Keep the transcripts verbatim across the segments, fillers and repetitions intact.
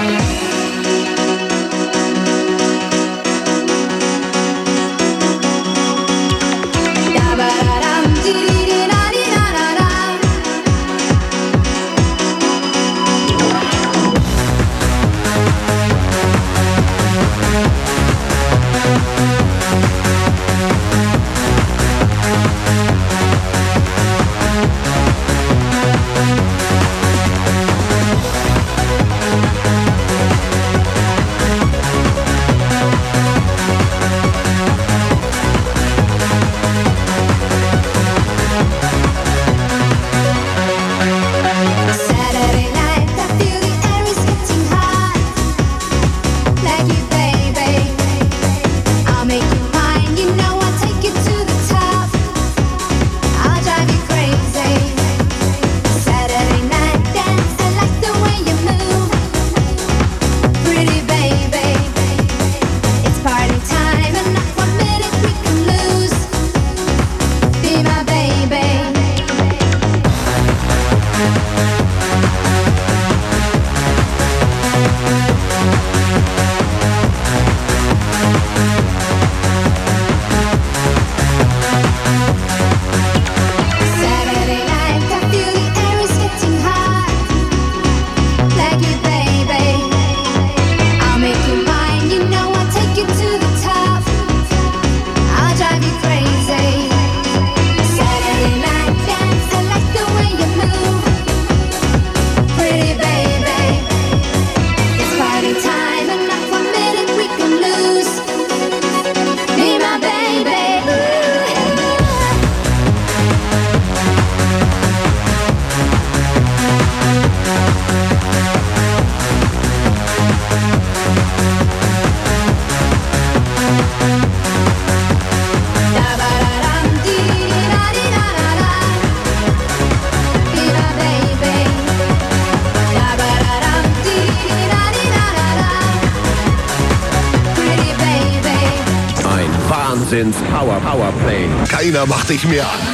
Wahnsinns Power Power Play. Keiner macht dich mehr an.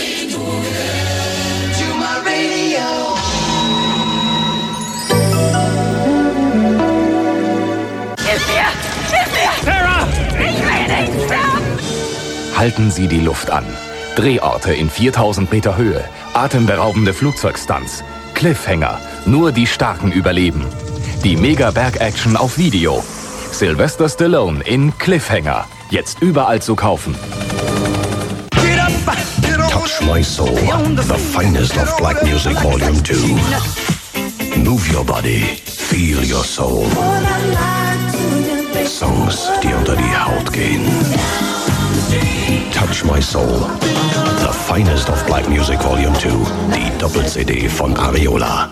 Sarah! Ich will nicht sterben! Halten Sie die Luft an. Drehorte in viertausend Meter Höhe. Atemberaubende Flugzeugstunts. Cliffhanger. Nur die Starken überleben. Die Mega-Berg-Action auf Video. Sylvester Stallone in Cliffhanger. Jetzt überall zu kaufen. Touch My Soul, the finest of black music volume two. Move your body, feel your soul. Songs, die unter die Haut gehen. Touch My Soul, the finest of black music volume two. Die Doppel-C D von Ariola.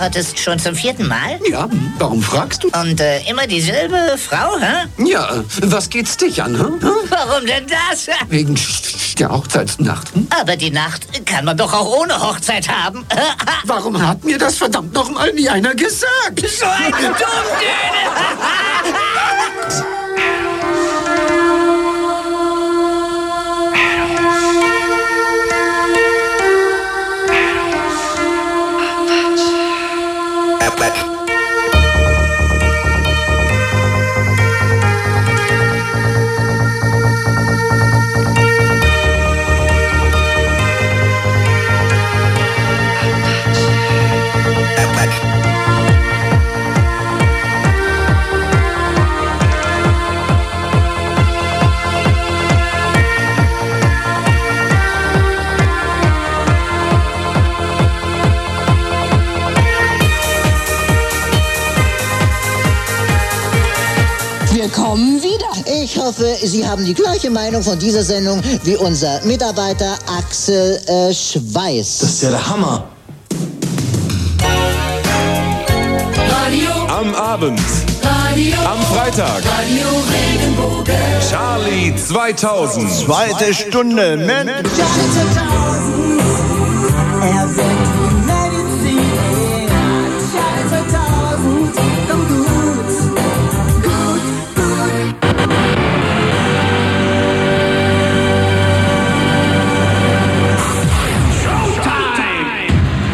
heiratest schon zum vierten Mal? Ja, warum fragst du? Und äh, immer dieselbe Frau, hä? Ja, was geht's dich an, hä? Warum denn das? Wegen der Hochzeitsnacht. Hm? Aber die Nacht kann man doch auch ohne Hochzeit haben. Warum hat mir das verdammt noch mal nie einer gesagt? So eine Dummdöne! Willkommen wieder. Ich hoffe, Sie haben die gleiche Meinung von dieser Sendung wie unser Mitarbeiter Axel äh, Schweiß. Das ist ja der Hammer. Radio. Am Abend. Radio. Am Freitag. Radio Regenbogen. Charlie zweitausend. Zweite Stunde, Mensch. Er wird die Medizin. Charlie zweitausend. Komm gut. Gut, gut. Showtime!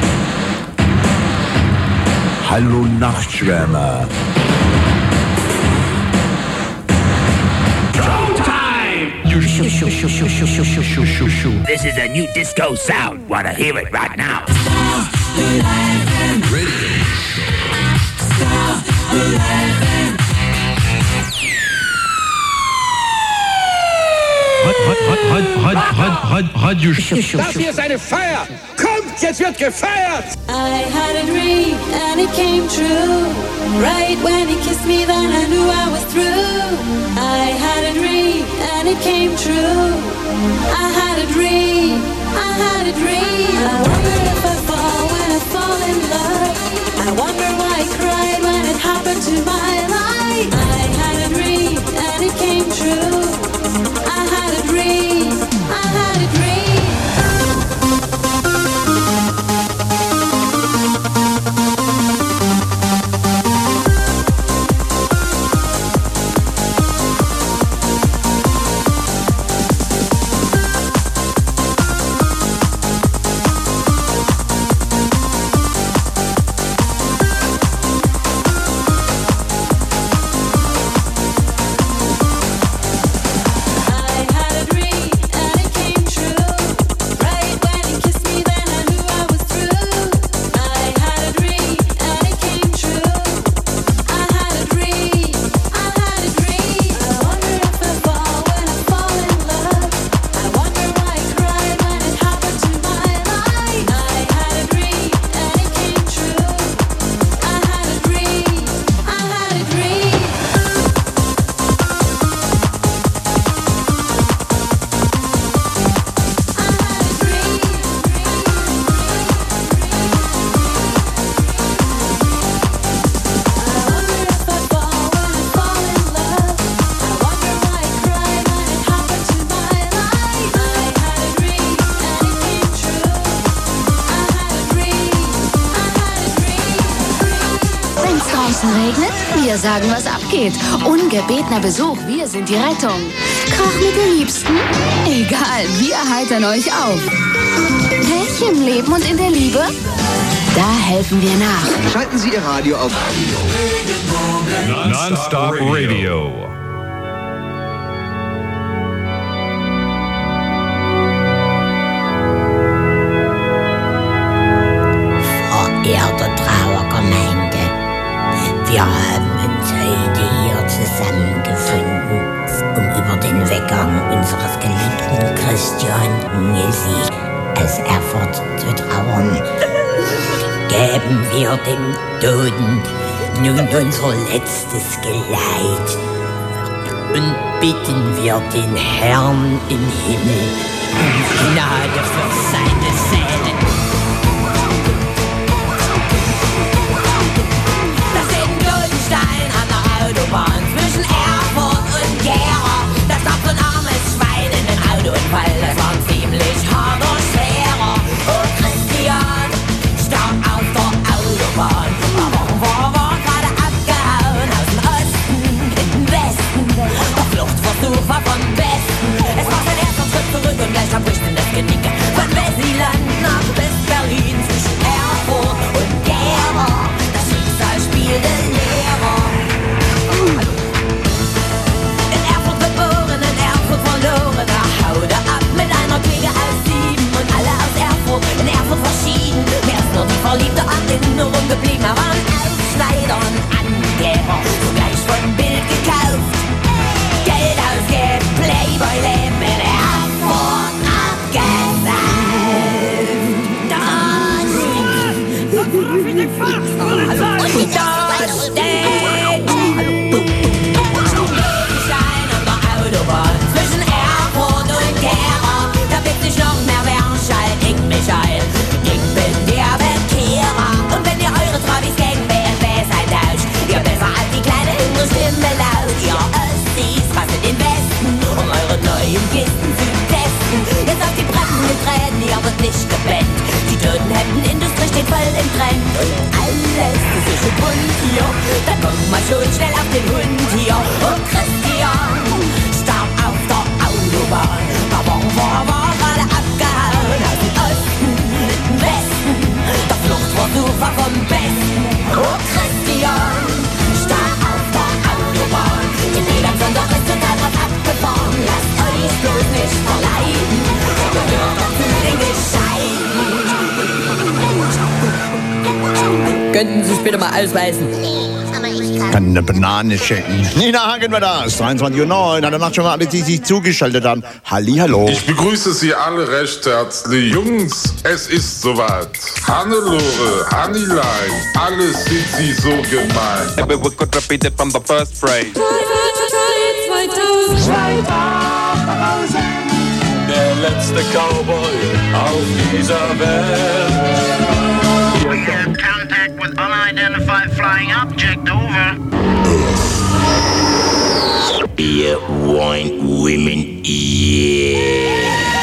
Hallo Nachtschwärmer. This is a new disco sound. Wanna hear it right now? Das hier ist eine Feier! Kommt, jetzt wird gefeiert! I had a dream and it came true. Right when he kissed me, then I knew I was through. I had a dream and it came true. I had a dream, I had a dream. I wonder if I fall when I fall in love. I wonder why I cried when it happened to my life. I had a dream and it came true. I had a dream, I had a dream. Wir sagen, was abgeht. Ungebetener Besuch, wir sind die Rettung. Krach mit den Liebsten? Egal, wir heitern euch auf. Pärchen im Leben und in der Liebe? Da helfen wir nach. Schalten Sie Ihr Radio auf. Non-Stop Radio. Verehrte Trauergemeinde, wir haben uns heute hier zusammengefunden, um über den Weggang unseres geliebten Christian Nilsi aus Erfurt zu trauern. Geben wir dem Toten nun unser letztes Geleit und bitten wir den Herrn im Himmel um Gnade für seine Seele. Stein an der Autobahn zwischen Erfurt und Gera. Da starb so ein armes Schwein in den Autounfall, das war ein ziemlich harter Scherer. Und Christian starb auf der Autobahn. War, war, war gerade abgehauen aus dem Osten in den Westen. Der Fluchtversuch war vom Besten. Es war sein erster Schritt zurück und gleich erbricht in das Genick. Von Wessiland nach West-Berlin zwischen Erfurt und Gera. Das Schicksal spielte Lehrer. In Erfurt geboren, in Erfurt verloren. Da haute ab mit einer Kliege aus sieben und alle aus Erfurt. In Erfurt verschieden, mir ist nur die verliebte Erinnerung geblieben. Er war ein Aufschneider, ein Angeber, sogleich von Bild gekauft. Geld ausgeben, Playboy-Leben in Erfurt abgesaugt. Und die Dose steht Stein an der Autobahn zwischen Erfurt und Gera. Da blickt sich noch mehr Werschall, ich mich ein. Ich bin der Bekehrer. Und wenn ihr eure Travis gegen B M W seid tauscht, ihr besser als die kleine innere Stimme laut. Ihr Ostis rastet den Westen, um eure neuen Kisten zu testen. Jetzt auf die Bremsen getreten, ihr wird nicht gepennt. Die Totenhemdenindustrie steht voll im Trend. Und alles ist so bunt hier, dann kommt mal schon schnell auf den Hund hier. Und Christian starb auf der Autobahn. Aber war, war gerade abgehauen aus dem Osten in den Westen. Der Fluchtversuch war vom Besten. Und Christian starb auf der Autobahn. Die Bilanz doch ist total was abgefahren. Lasst euch bloß nicht verleiten. Gehört doch zu den Gescheiten. Könnten Sie sich bitte mal ausweisen? Kann eine Banane schenken. Nina Hagen war das. dreiundzwanzig Uhr neun. An der Nacht schon mal alle, die sich zugeschaltet haben. Hallihallo. Ich begrüße Sie alle recht herzlich. Jungs, es ist soweit. Hannelore, Hannilein, alle sind Sie so gemein. But we could repeat it from the first phrase. Der letzte Cowboy auf dieser Welt. We have contact with unidentified flying object, over. Beer, wine, women, yeah.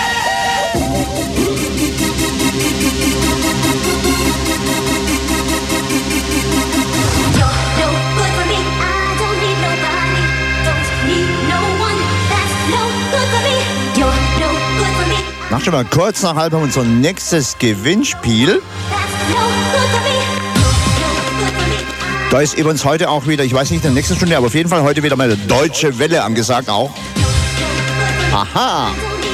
Mach schon mal kurz nach halb unser nächstes Gewinnspiel. Da ist übrigens heute auch wieder, ich weiß nicht in der nächsten Stunde, aber auf jeden Fall heute wieder mal eine Deutsche Welle angesagt auch. Aha!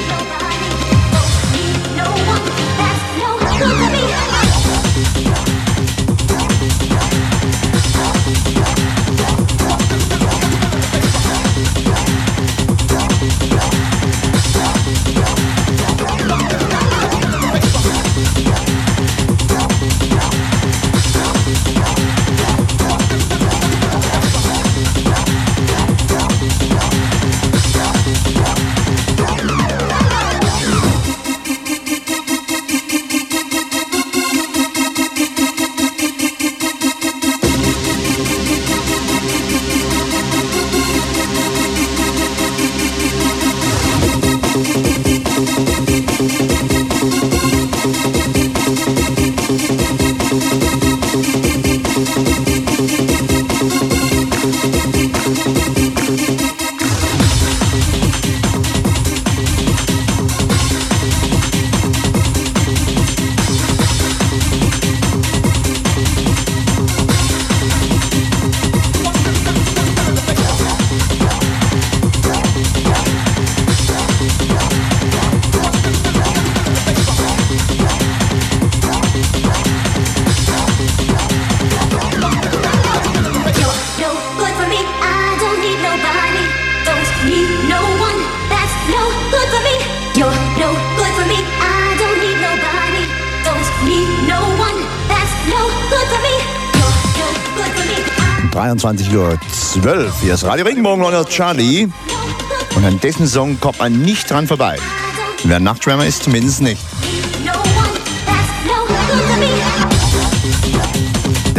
dreiundzwanzig Uhr zwölf. Hier ist Radio Regenbogen und Charlie. Und an dessen Song kommt man nicht dran vorbei. Wer Nachtschwärmer ist, zumindest nicht.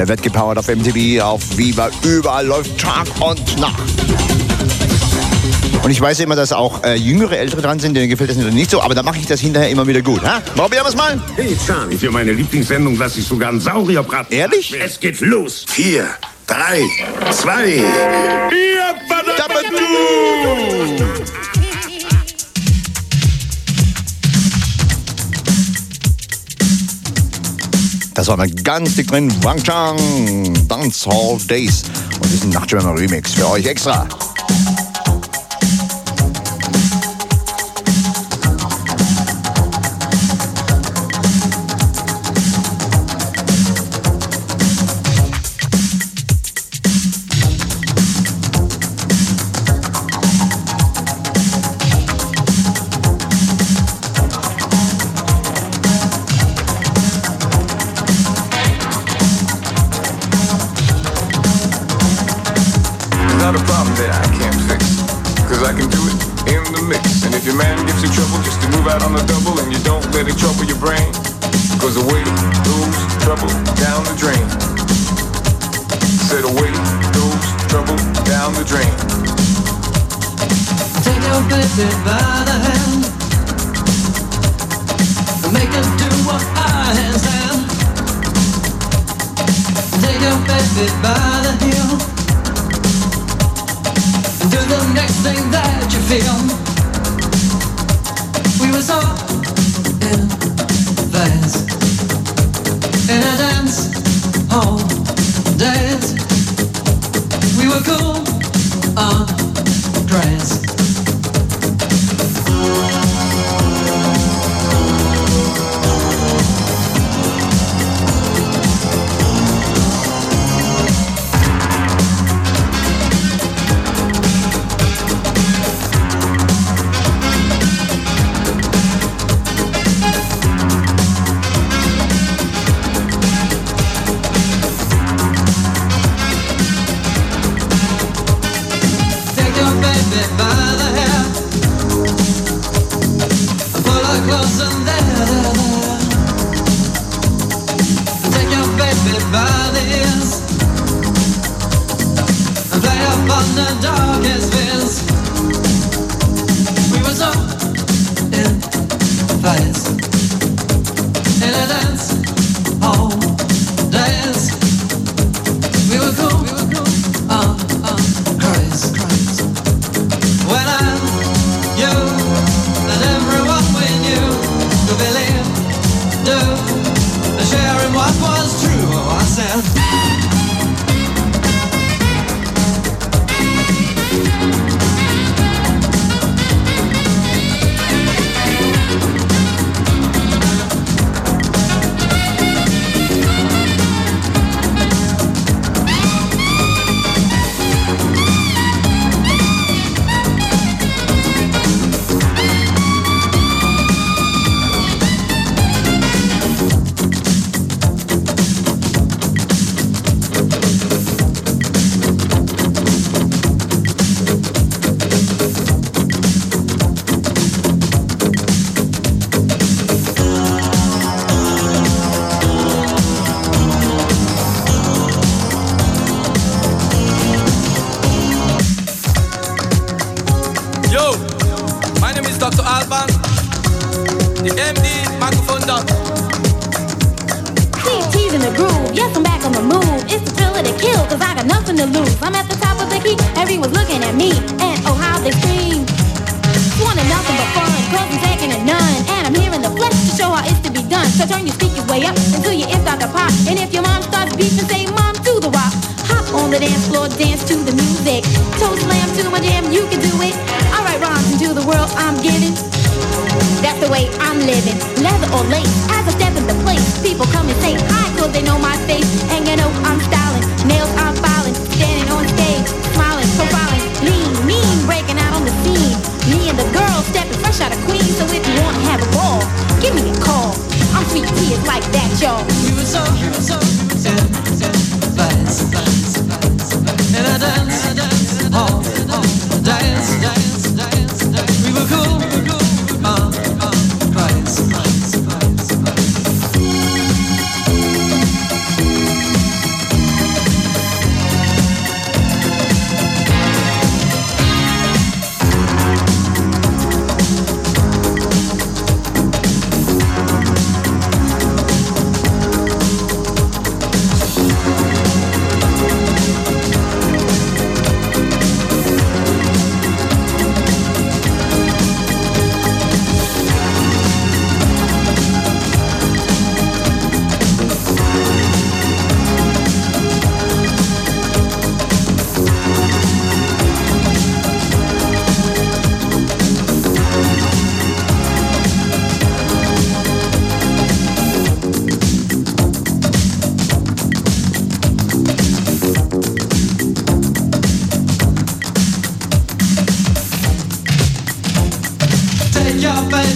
Der wird gepowert auf M T V, auf Viva, überall läuft Tag und Nacht. Und ich weiß immer, dass auch äh, jüngere Ältere dran sind, denen gefällt das nicht so, aber da mache ich das hinterher immer wieder gut. Ha? Probieren wir es mal. Hey Charlie, für meine Lieblingssendung lasse ich sogar einen Saurierbraten. Ehrlich? Es geht los. Vier, drei, zwei. Das war mal ganz dick drin. Wang Chang, Dancehall Days. Und das ist ein Nachtschwimmer Remix für euch extra.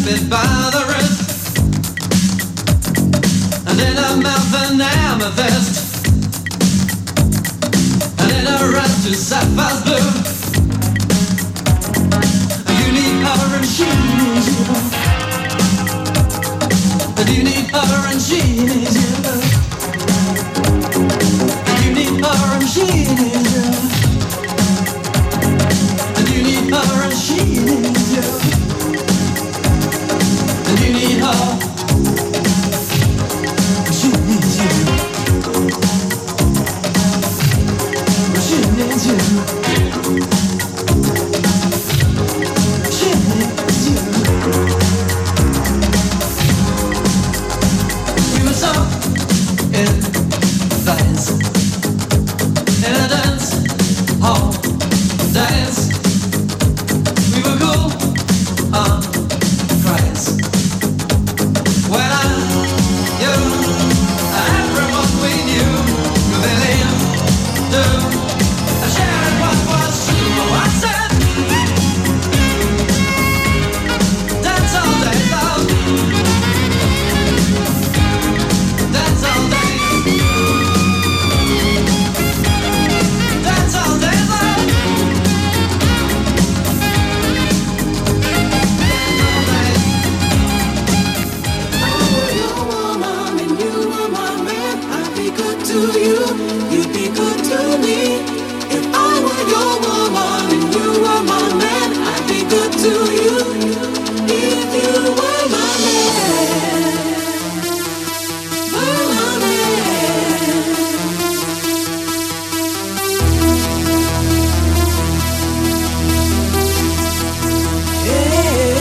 grasp it by the wrist, and in her mouth an amethyst, and in her eyes two sapphires blue. You need her and she needs you, and you need her and she needs you, and you need her and she needs you, and you need her and she needs you, and you need her, she needs you, she needs you, she needs you. We were so in dance, in a dance hall dance. We were cool on Christ. When I, you, everyone we knew, believed, do, sharing what was true. I said, dance all day long, dance all day, dance all day long. To you, you'd be good to me. If I were your woman and you were my man, I'd be good to you. If you were my man, were my man. Hey.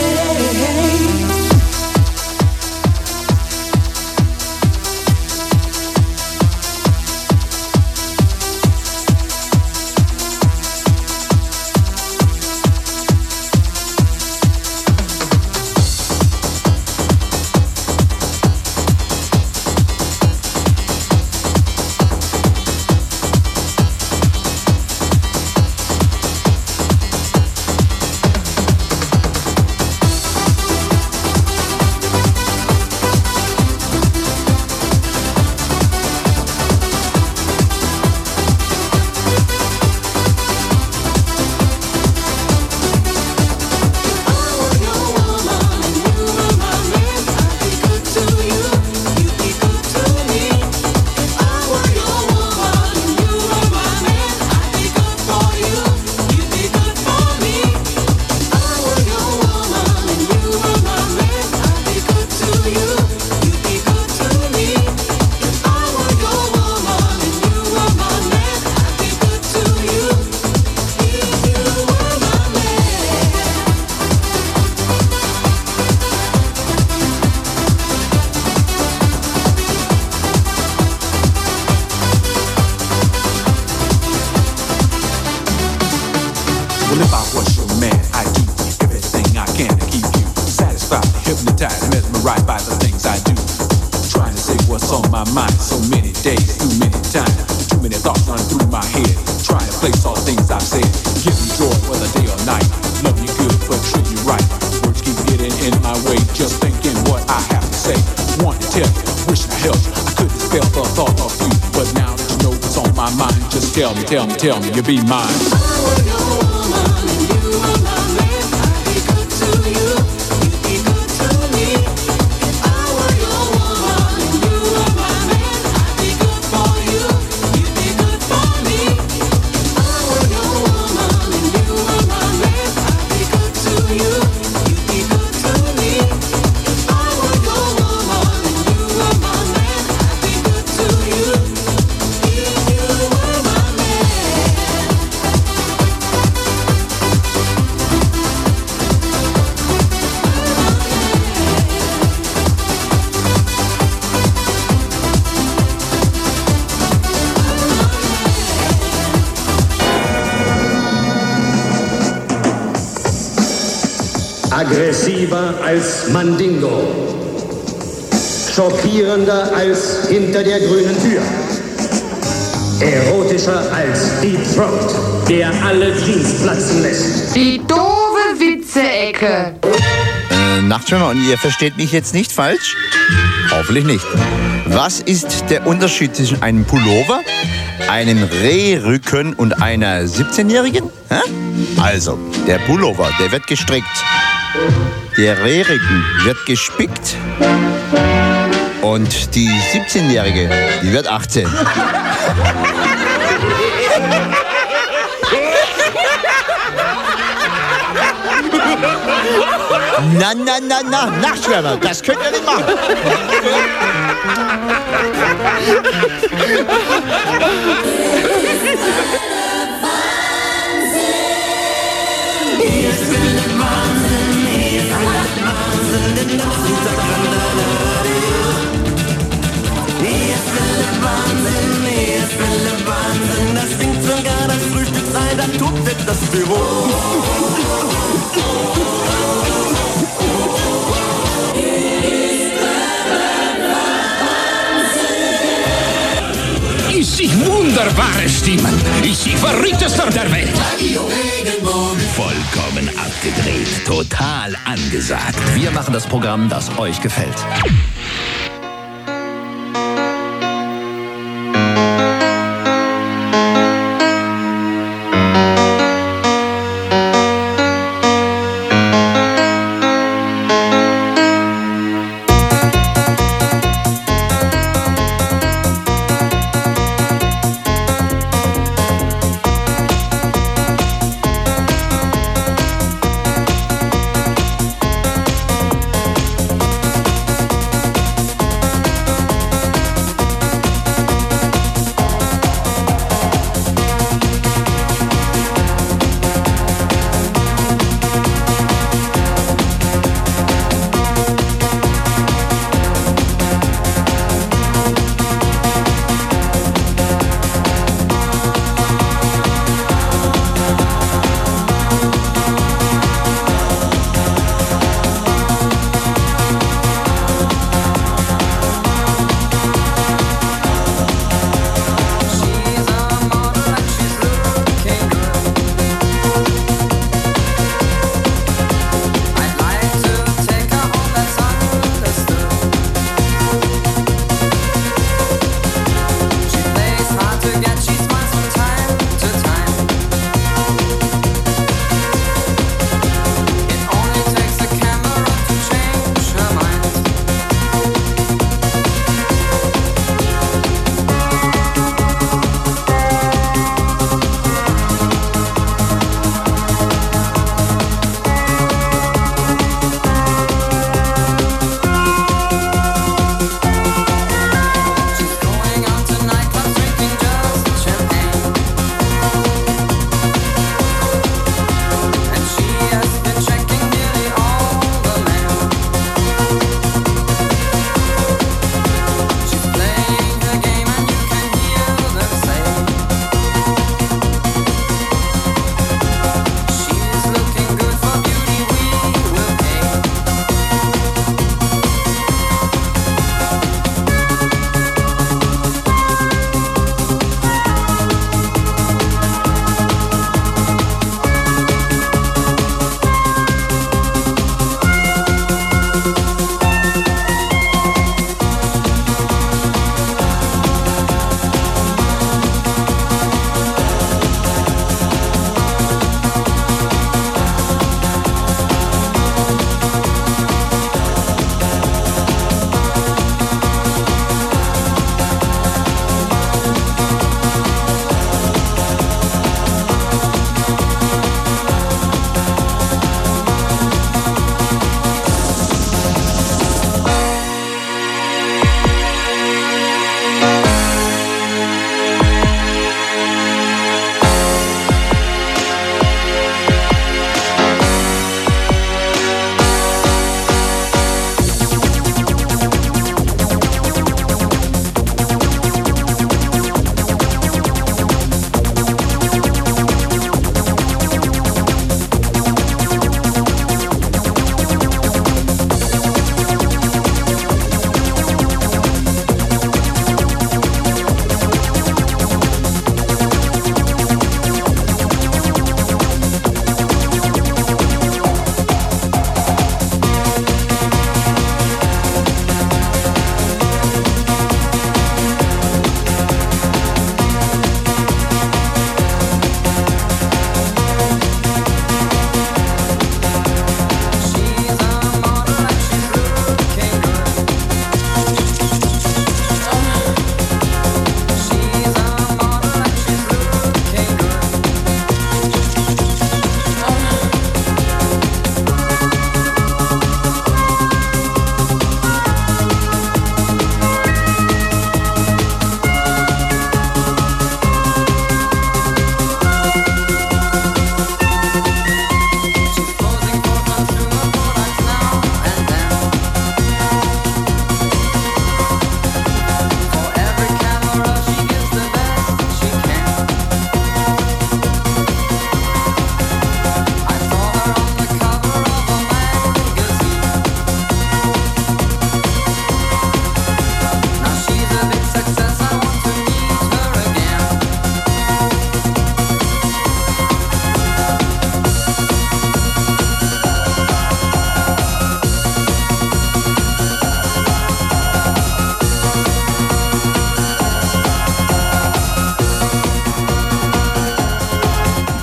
Well, if I was your man, I'd do everything I can to keep you satisfied, hypnotized, mesmerized by the things I do. Trying to say what's on my mind, so many days, too many times, too many thoughts run through my head. Trying to place all the things I've said, give me joy whether day or night. Love you good, but treat you right. Words keep getting in my way, just thinking what I have to say. Want to tell you, wishing I helped you. I couldn't spell the thought of you, but now that you know what's on my mind, just tell me, tell me, tell me, you'll be mine. Aggressiver als Mandingo, schockierender als hinter der grünen Tür, erotischer als Deep Throat, der alle Jeans platzen lässt. Die doofe Witze-Ecke. En Nachtschwimmer, und ihr versteht mich jetzt nicht falsch? Hoffentlich nicht. Was ist der Unterschied zwischen einem Pullover, einem Rehrücken und einer siebzehnjährigen? Hä? Also, der Pullover, der wird gestrickt. Der Rehrücken wird gespickt. Und die siebzehnjährige, die wird achtzehn. Na, na, na, na, Nachtschwärmer, das könnt ihr nicht machen. Das stinkt sogar das Frühstücksei, da tut sich das Büro. Ich sehe wunderbare Stimmen. Ich sehe verrücktester der Welt. Vollkommen abgedreht, total angesagt. Wir machen das Programm, das euch gefällt.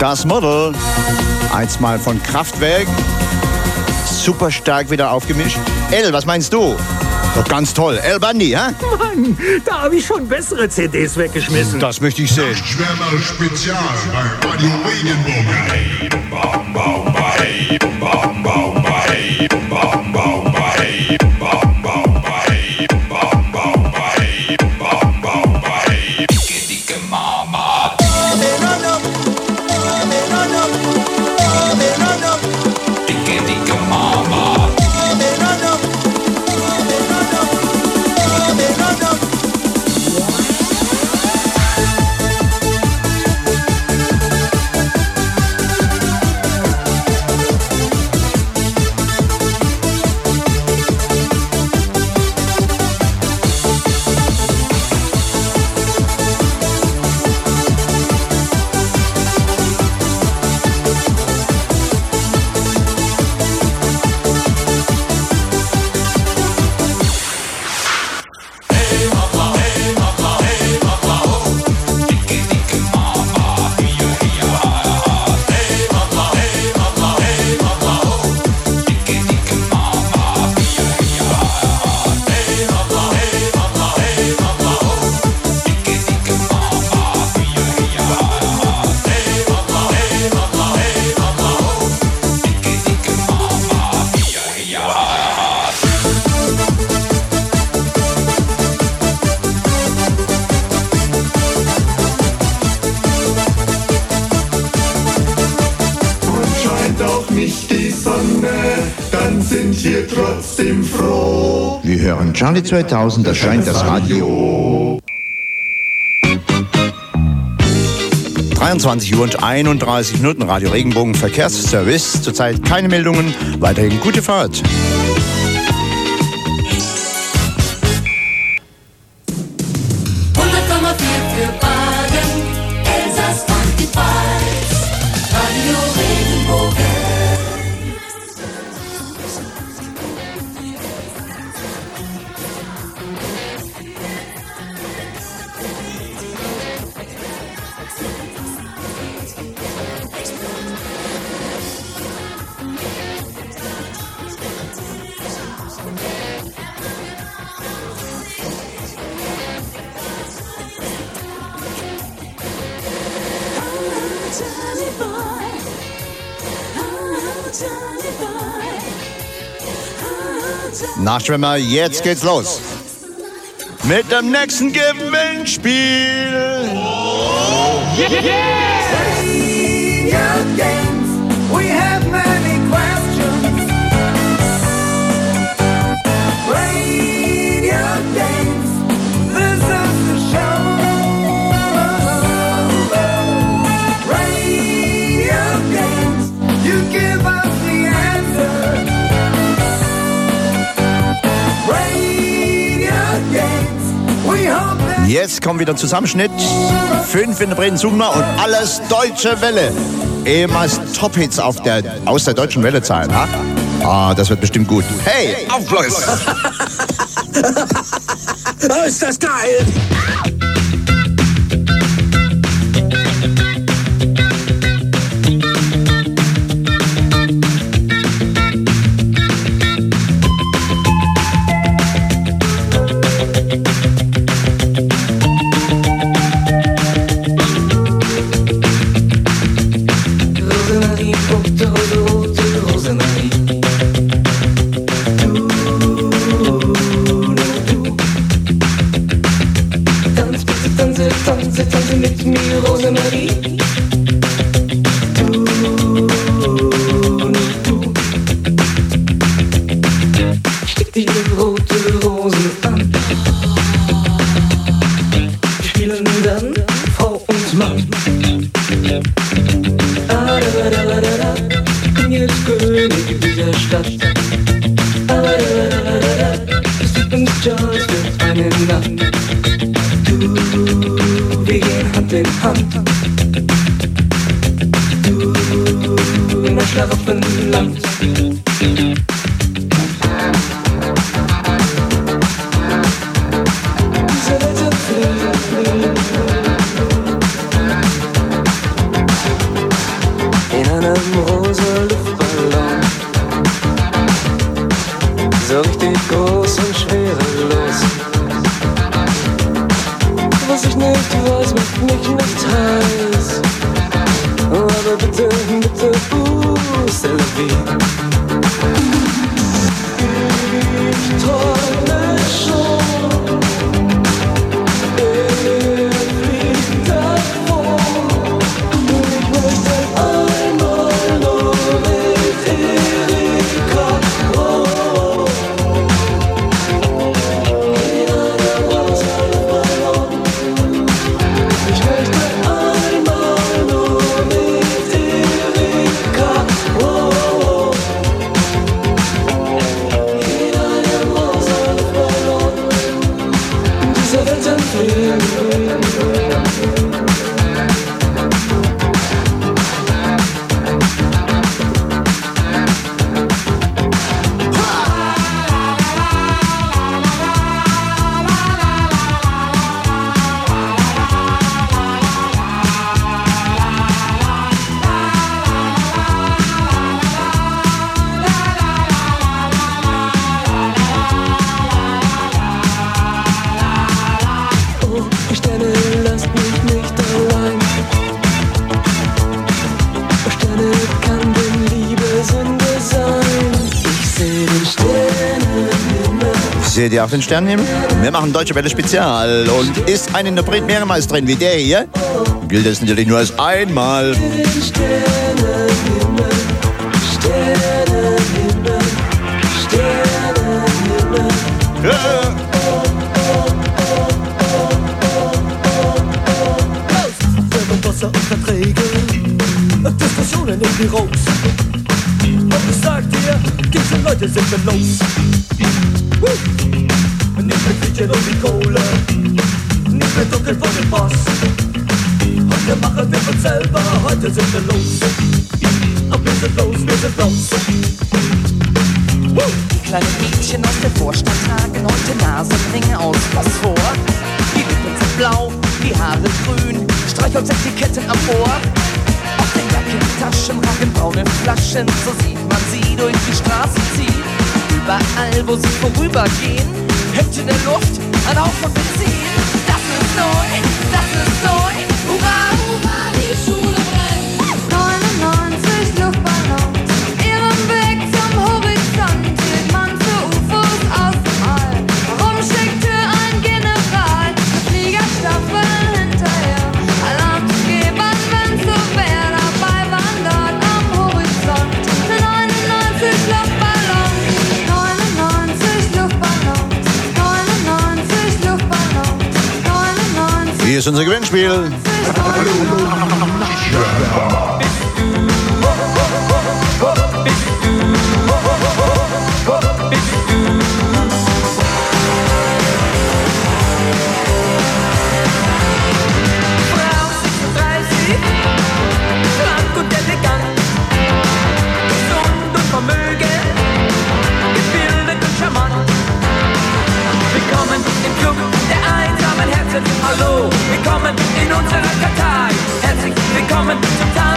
Das Model, einstmal von Kraftwerk, super stark wieder aufgemischt. El, was meinst du? Doch ganz toll. El Bandi, hä? Mann, da habe ich schon bessere C Ds weggeschmissen. Das möchte ich sehen. Schwärmer Spezial bei Radio Regenbogen. Hey, bum, bum, hey, bum, bum, hey, bum, bum, hey, bum, bum, hey, bum, bum, hey, bum, bum, hey, dicke, dicke Mama. Dicke, dicke Mama. Wir hören Charlie zweitausend, da scheint das Radio. dreiundzwanzig Uhr und einunddreißig Minuten, Radio Regenbogen Verkehrsservice. Zurzeit keine Meldungen, weiterhin gute Fahrt. hundert Komma vier für Baden, Elsass und die Pfalz. Radio Regenbogen. Nachschwimmer, jetzt geht's los. Mit dem nächsten Gewinnspiel. We have many questions. Radio games, this is the show. Radio games, you give us the answer. Radio games, we hope that. Jetzt kommt wieder ein Zusammenschnitt. Fünf in der Bremen Sugner und alles Deutsche Welle. Ehemals Top-Hits auf der, aus der deutschen Welle zahlen. Ha? Ah, das wird bestimmt gut. Hey, Aufschluss! Oh, ist das geil! einem rosa Luftballon. So richtig groß und schwerelos. Was ich nicht weiß, macht mich nicht heiß. Aber bitte, bitte, uh, c'est la vie. Ich träume schon. Er fliegt davon. Ich möchte einmal nur mit Erika. Oh. In einem rosa Luftballon. Ich möchte einmal nur mit Erika. Oh. In einem rosa Luftballon. Dieser Welt entfliehen. Oh, Sterne, lasst mich nicht allein. Sterne kann denn Liebe Sünde sein. Ich sehe den Sternenhimmel. Seht ihr auch den Sternenhimmel? Wir machen Deutsche Welle Spezial. Und ist ein Interpret mehrmals drin wie der hier, gilt es natürlich nur als einmal. Den Sternenhimmel, Sternenhimmel, Sternenhimmel. Ja. Wasser und Verträge, Diskussionen in Büros. Und ich sag dir, diese Leute sind los. Nicht mehr Quietschen und die Kohle, nicht mehr dunkel von dem Boss. Heute machen wir uns selber, heute sind wir los. Und wir sind los, wir sind los. Die kleinen Mädchen aus der Vorstadt tragen heute Nasenringe aus Phosphor. Die Lippen sind blau, die Haare grün, Streichholzetiketten am Ohr. Auf den Jackentaschen ragen braune Flaschen, so sieht man sie durch die Straßen ziehen. Überall, wo sie vorübergehen, hängt in der Luft ein Hauch von Benzin. Das ist neu, das ist neu, hurra, hurra, die Schule brennt. neunundneunzig Luftballons, ihrem Weg zum Horizont hielt man für U F Os aus dem All. Warum schickte ein General Fliegerstaffeln hinterher? Alarm zu geben, wenn's so wär, dabei waren dort am Horizont neunundneunzig Luftballons, neunundneunzig Luftballons, neunundneunzig Luftballons, neunundneunzig. Hier ist unser Gewinnspiel. Schlank und elegant, gesund und vermögend, gebildet und charmant. Willkommen im Club der einsamen Herzen. Hallo, willkommen in unserer Kartei. Herzlich willkommen zum Tag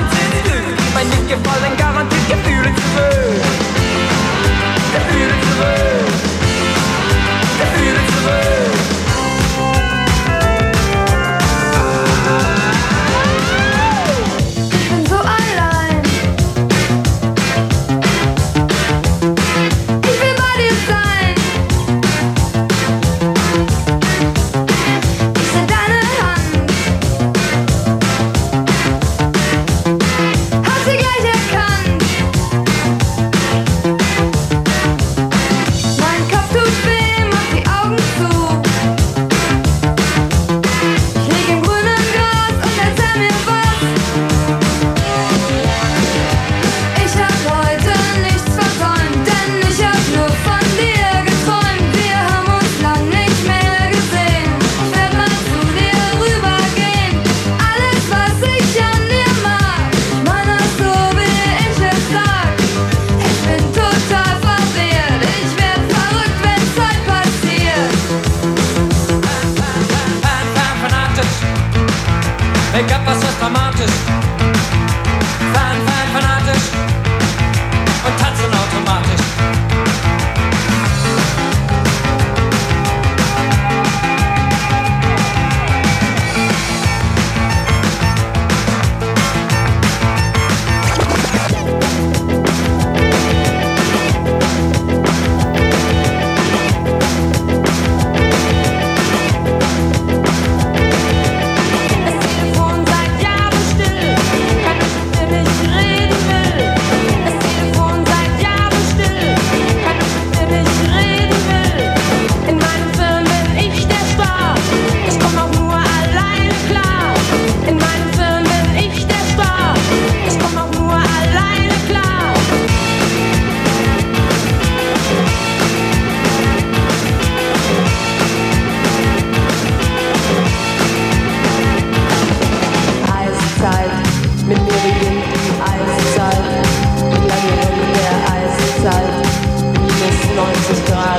beginnt die Eiszeit. Im Labyrinth der Eiszeit. Minus neunzig Grad.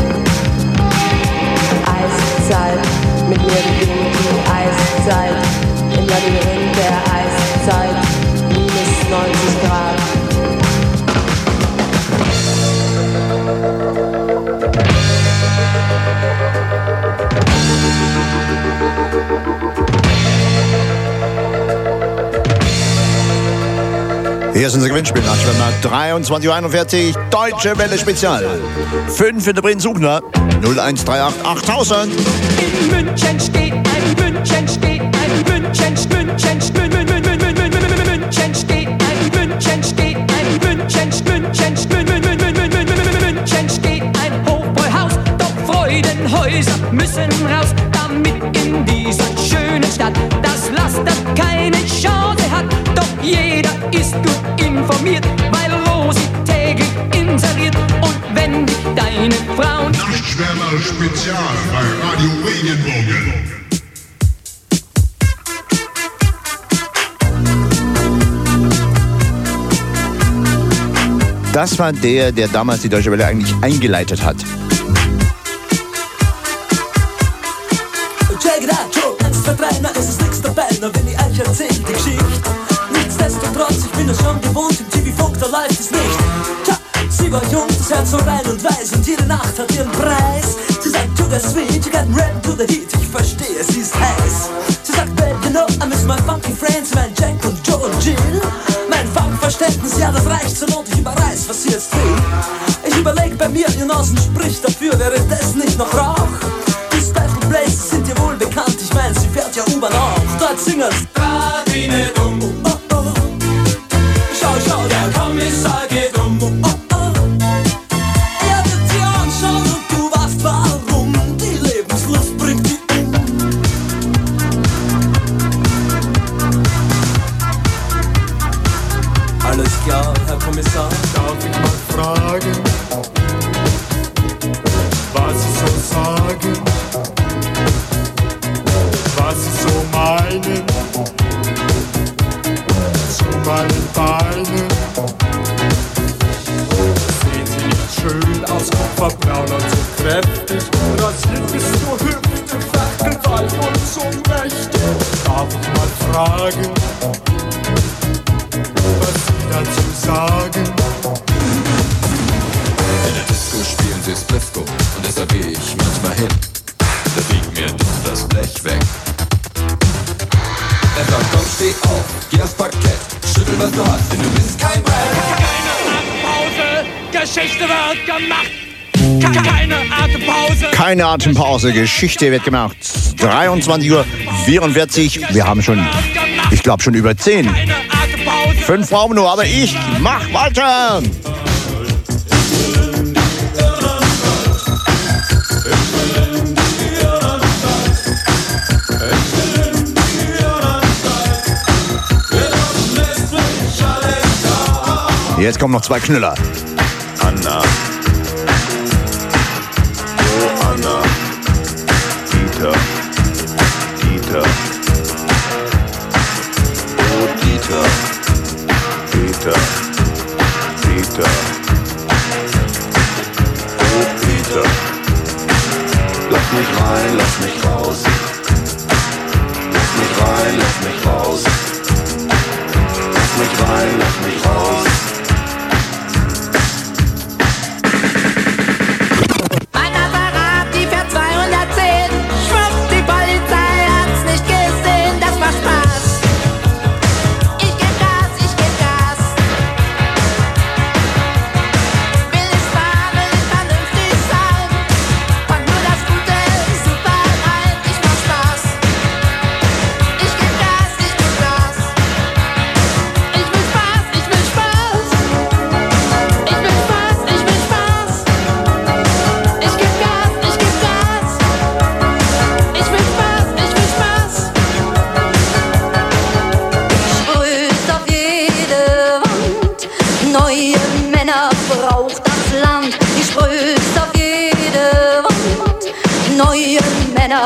Eiszeit. Mit mir beginnt die Eiszeit. Im Labyrinth der Eiszeit. Minus neunzig Grad. Hier ist unser Gewinnspiel nach dreiundzwanzig Uhr einundvierzig, Deutsche Welle Spezial. Fünf in der Brinsuchner, null eins drei acht achttausend. In München steht ein München steht ein München München München steht ein München steht ein München München München steht ein Hochbräuhaus, doch Freudenhäuser müssen raus, damit in dieser schönen Stadt das Laster keine Chance hat. Doch jeder ist gut informiert, weil Rosi täglich inseriert. Und wenn dich deine Frauen Nachtschwärmer Spezial bei Radio Regenbogen. Das war der, der damals die Deutsche Welle eigentlich eingeleitet hat. Check it out, Joe, eins, zwei, drei, na es ist nix dabei, na wenn ich euch erzähl die Geschichte. Nichtsdestotrotz, ich bin ja schon gewohnt, im T V-Funk, da läuft es nicht. Tja, sie war jung, das Herz so rein und weiß und jede Nacht hat ihren Preis. Sie sagt, Sugar Sweet, you got rap to the heat, ich verstehe, sie ist heiß. Sie sagt, babe, you know, I miss my funky friends, mein Jack und Joe und Jill. Mein Funkverständnis, ja, das reicht zur Not, ich überreiß, was sie jetzt will. Ich überleg bei mir, ihr Nasen spricht dafür, wäre das nicht noch Rauch? Die Special Places sind dir wohl bekannt, ich mein, sie fährt ja U-Bahn auch. Dort singen's Radine dumm, oh oh. Schau, schau, der Kommissar geht um, oh oh. Er wird sie anschauen und du weißt warum, die Lebenslust bringt die um. Alles klar, Herr Kommissar, darf ich mal fragen, was Sie so sagen, was Sie so meinen, zu meinen Beinen. Sehen Sie nicht schön aus, kupferbraun und so kräftig, rasiert bis zur Hüfte, ferkelweich und so mächtig. Darf ich mal fragen, was Sie dazu sagen? In der Disco spielen sie Splifco und deshalb gehe ich manchmal hin. Da fliegt mir nicht das Blech weg. Deshalb komm, steh auf, geh aufs Parkett, schüttel was du hast, denn du bist kein Brett. Keine Atempause, Geschichte wird gemacht. Keine Atempause. Keine Atempause, Geschichte wird gemacht. dreiundzwanzig Uhr vierundvierzig, wir haben schon, ich glaube schon über zehn. Fünf Frauen nur, aber ich mach weiter. Jetzt kommen noch zwei Knüller. Anna. Oh Anna. Dieter. Dieter. Oh Dieter. Peter. Peter. Oh Peter. Lass mich rein, lass mich raus. Lass mich rein, lass mich raus. Lass mich rein, lass mich raus.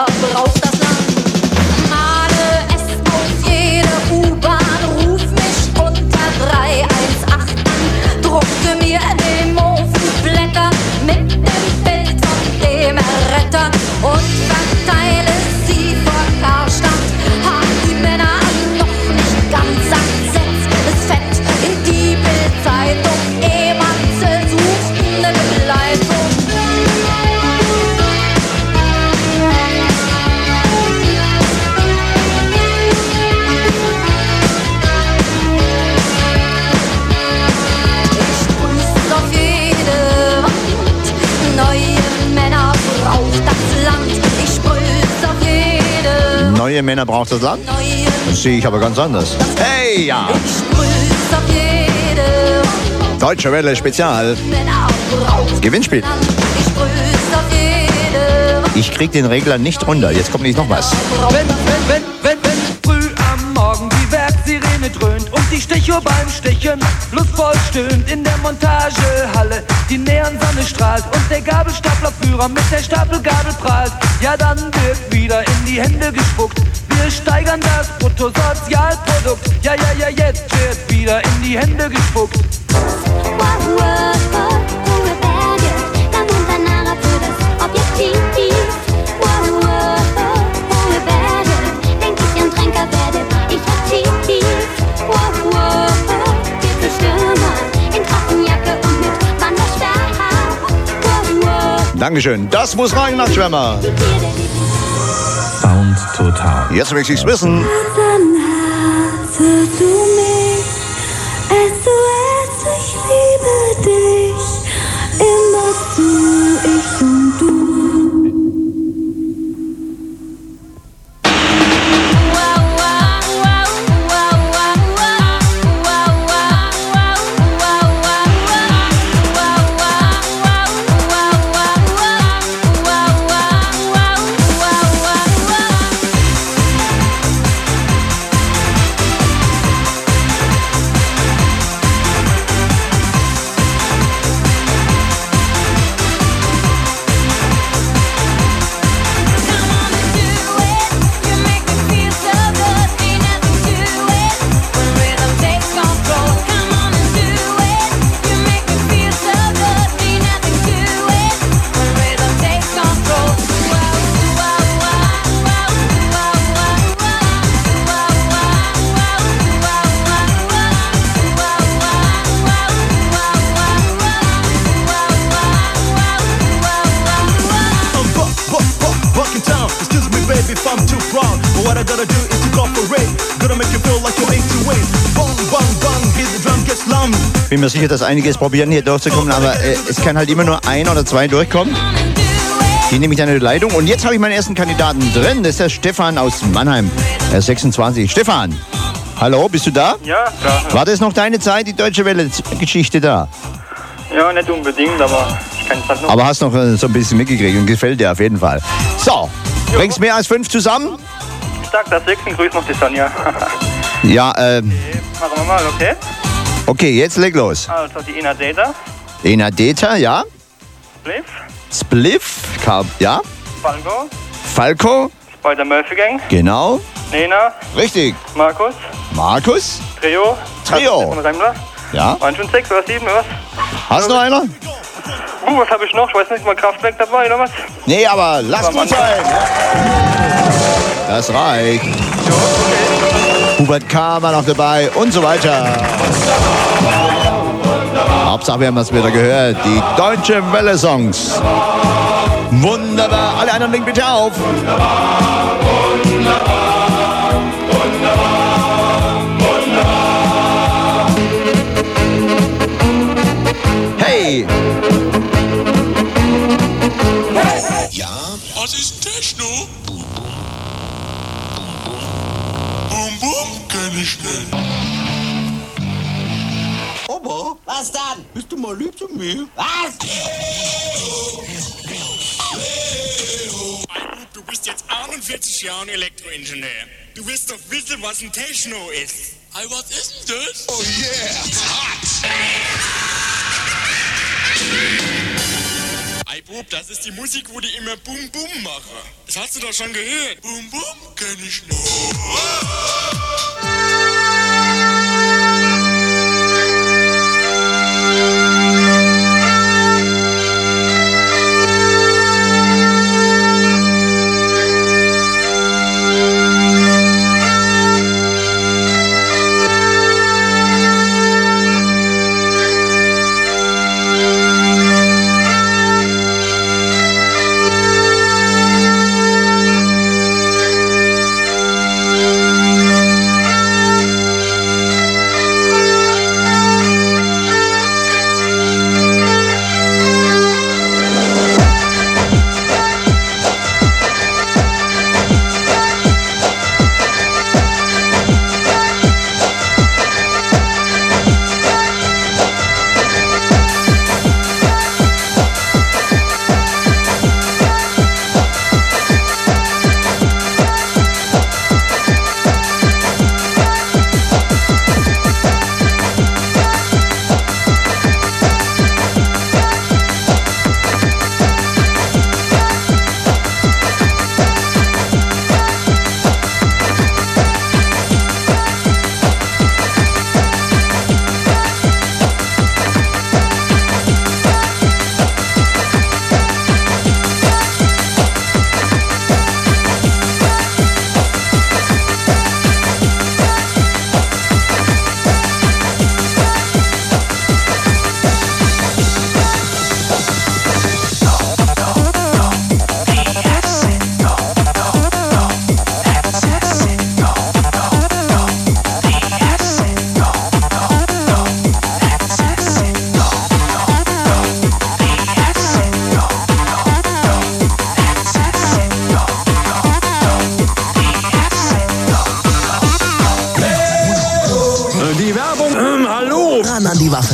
Male, es muss jede U-Bahn, ruf mich Männer braucht das Land? Das sehe ich aber ganz anders. Hey, ja! Deutsche Welle Spezial. Gewinnspiel. Ich krieg den Regler nicht runter. Jetzt kommt nicht noch was. Wenn, wenn, wenn, wenn, wenn früh am Morgen die Werksirene dröhnt und die Stechuhr beim Stechen lustvoll stöhnt in der Montagehalle, die Neonsonne strahlt und der Gabelstaplerführer mit der Stapelgabel prahlt, ja dann wird wieder in die Hände gespuckt. Wir steigern das Bruttosozialprodukt. Ja, ja, ja, jetzt wird wieder in die Hände gespuckt. Dankeschön. Das muss rein, Nachtschwärmer. Sound total. Jetzt möchte ich's wissen. Hast du mich? S O S, ich liebe dich. Immer du, ich und du. Ich bin mir sicher, dass einige es probieren, hier durchzukommen, aber äh, es kann halt immer nur ein oder zwei durchkommen. Die nehme ich dann in die Leitung. Und jetzt habe ich meinen ersten Kandidaten drin. Das ist der Stefan aus Mannheim. Er ist sechsundzwanzig. Stefan, hallo, bist du da? Ja, klar. War das noch deine Zeit, die Deutsche Welle-Geschichte da? Ja, nicht unbedingt, aber ich kann es halt noch. Aber hast noch äh, so ein bisschen mitgekriegt und gefällt dir auf jeden Fall. So, jo. Bringst mehr als fünf zusammen? Stark, das sechs und grüß noch die Sonja. Ja, ähm... Okay, machen wir mal, okay? Okay, jetzt leg los. Also die Inadeta. Inadeta, ja. Spliff. Spliff, Kar- ja. Falco. Falco. Spider Murphy Gang. Genau. Nena. Richtig. Markus. Markus. Trio. Trio. Remmler. Ja. Waren schon sechs oder sieben, was? Hast du noch einer? Uh, was habe ich noch? Ich weiß nicht, mal Kraftwerk dabei oder was? Nee, aber lass gut sein. Das reicht. Hubert K. war noch dabei und so weiter. Hauptsache, wir haben das wieder gehört. Die Deutsche Welle Songs. Wunderbar. Alle anderen legen bitte auf. Wunderbar, wunderbar, wunderbar, wunderbar. Hey. Ja, was ist Techno? Bum bum, kenn ich nicht. Opa? Was dann? Bist du mal lieb zu mir? Was? Du bist jetzt einundvierzig Jahre Elektroingenieur. Du wirst doch wissen, was ein Techno ist. Hey, was ist denn das? Oh yeah, it's hot. Hey Bub, das ist die Musik, wo die immer Bum Bum machen. Das hast du doch schon gehört. Bum Bum kenn ich nicht.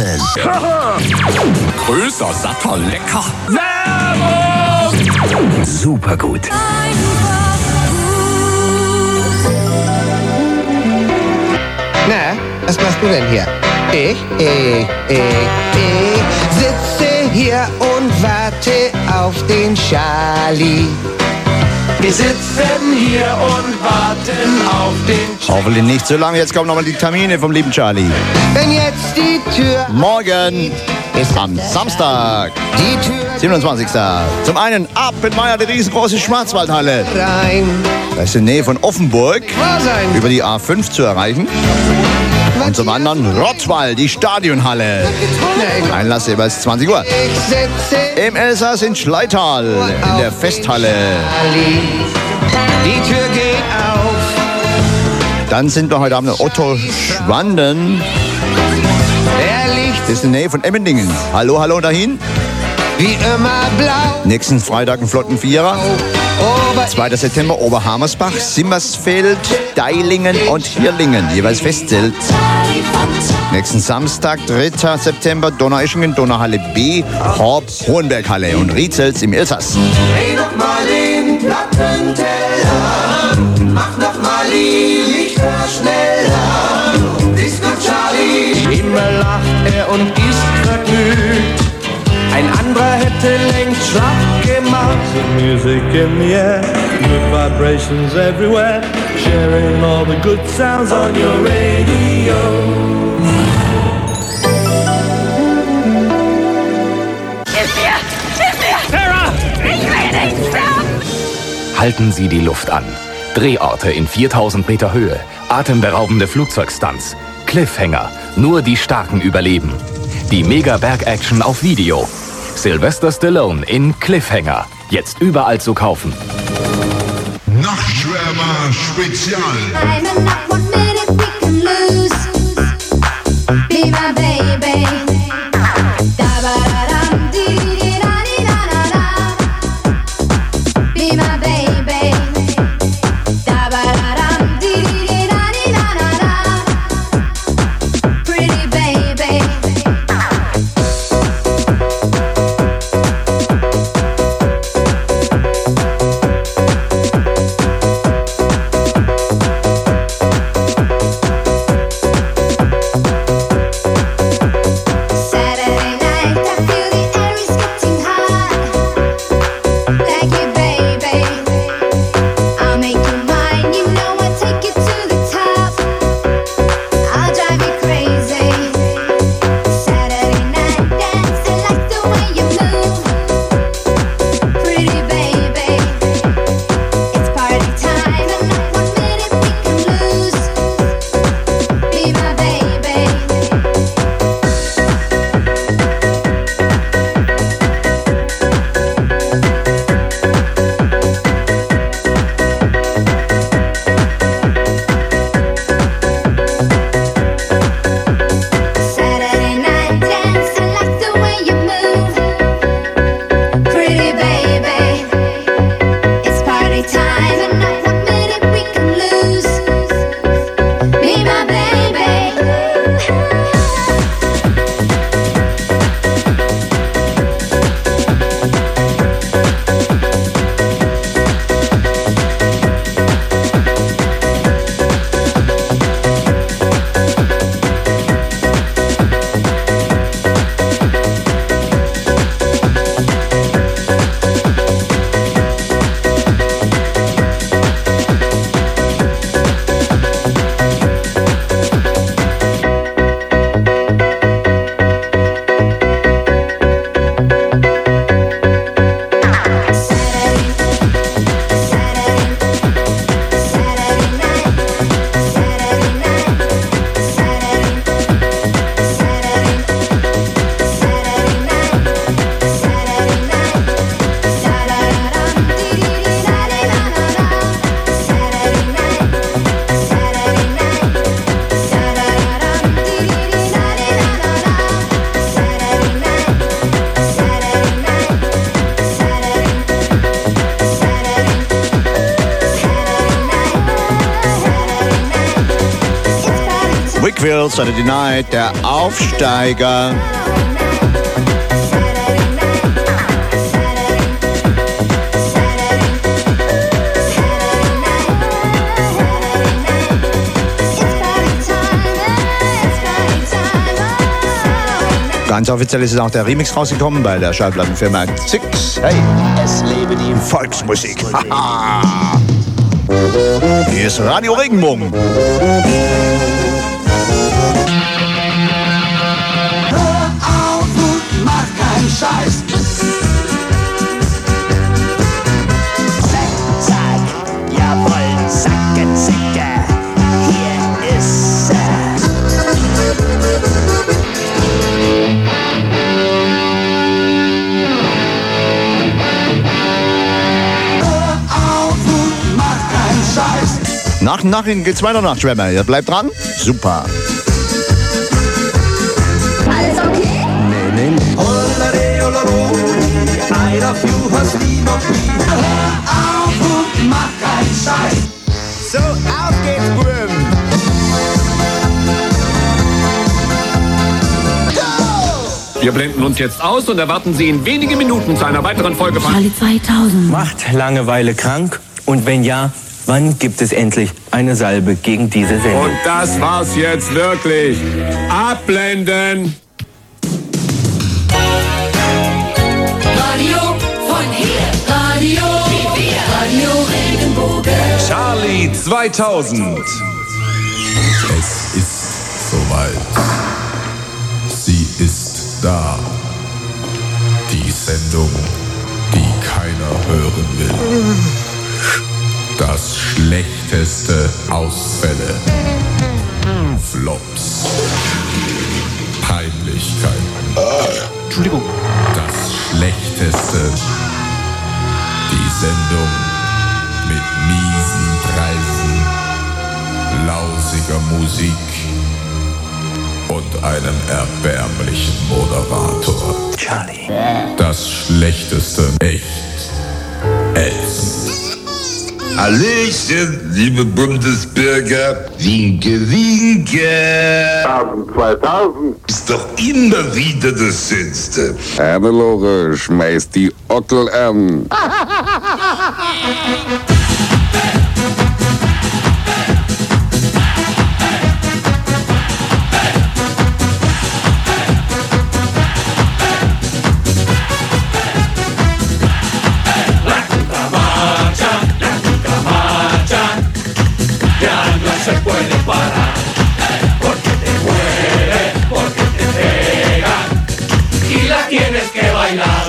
Wahnsinn. Größer, satter, lecker. Werbung! Super gut. Na, was machst du denn hier? Ich, ich, ich, ich sitze hier und warte auf den Charlie. Wir sitzen hier und warten auf den Charlie. Hoffentlich nicht so lange. Jetzt kommen nochmal die Termine vom lieben Charlie. Wenn jetzt die Tür Morgen ist am Samstag, die Tür siebenundzwanzigsten Zum einen ab in Meier, die riesengroße Schwarzwaldhalle. rein. Das ist in der Nähe von Offenburg, über die A fünf zu erreichen. Und zum anderen Rottwald, die Stadionhalle. Einlass jeweils zwanzig Uhr. Ich sitze Im Elsass in Schleital, in der Festhalle. Die Tür geht auf. Dann sind wir heute Abend in Otto Schwanden. Er liegt Das ist in der Nähe von Emmendingen. Hallo, hallo dahin. wie immer blau. Nächsten Freitag ein flotten Vierer. Ober zweiter September Oberhammersbach, Simmersfeld, Deilingen und Hirlingen, jeweils Festzelt. Nächsten Samstag, dritter September, Donaueschingen, Donauhalle B, Horb, Hohenberghalle und Rietzels im Elsass. Dreh doch mal den Plattenteller, mach doch mal die Lichter schneller. Disco Charlie, immer lacht er und ist vergnügt. Ein anderer hätte längst schlapp gemacht. Music in the air, good vibrations everywhere, sharing all the good sounds on your radio. Halten Sie die Luft an. Drehorte in viertausend Meter Höhe, atemberaubende Flugzeugstunts, Cliffhanger, nur die Starken überleben. Die Mega-Berg-Action auf Video. Sylvester Stallone in Cliffhanger. Jetzt überall zu kaufen. Nachtschwärmer Spezial. I'm enough one minute we can lose. Be my baby. Da-ba-da-dum, dee-dee-da-dee-da-da-da. Be my baby. Da-ba-da-dum, dee-dee-da-dee-da-da-da. Pretty baby. Rockville, Saturday Night, der Aufsteiger. Ganz offiziell ist es auch der Remix rausgekommen bei der Schallplattenfirma Six. Hey, es lebe die Volksmusik. Hier ist Radio Regenbogen. Hör auf und mach keinen Scheiß. Zack, zack, jawohl, zacke, zacke. Hier ist er. Nach und nach geht's weiter nach Tremor. Ihr bleibt dran. Super. Alles okay? Nee, nee, nee. Hollere, hollero, I love you, hast lieb noch nie. Hör auf und mach keinen Scheiß. So, auf geht's, Buben. Wir blenden uns jetzt aus und erwarten Sie in wenigen Minuten zu einer weiteren Folge von Charlie zweitausend. Macht Langeweile krank? Und wenn ja, wann gibt es endlich eine Salbe gegen diese Sendung? Und das war's jetzt wirklich. Abblenden! Radio von hier, Radio wie wir, Radio Regenbogen. Charlie zweitausend. Es ist soweit. Sie ist da. Die Sendung, die keiner hören will. Das schlechteste Ausfälle. Flops. Peinlichkeiten. Entschuldigung. Das schlechteste. Die Sendung mit miesen Preisen, lausiger Musik und einem erbärmlichen Moderator. Charlie. Das schlechteste. Echt. Ätzend. Hallöchen, liebe Bundesbürger. Winke, winke. zweitausend. Ist doch immer wieder das Schönste. Hannelore schmeißt die Ockel an. Se puede parar, porque te mueve, porque te pega, y la tienes que bailar.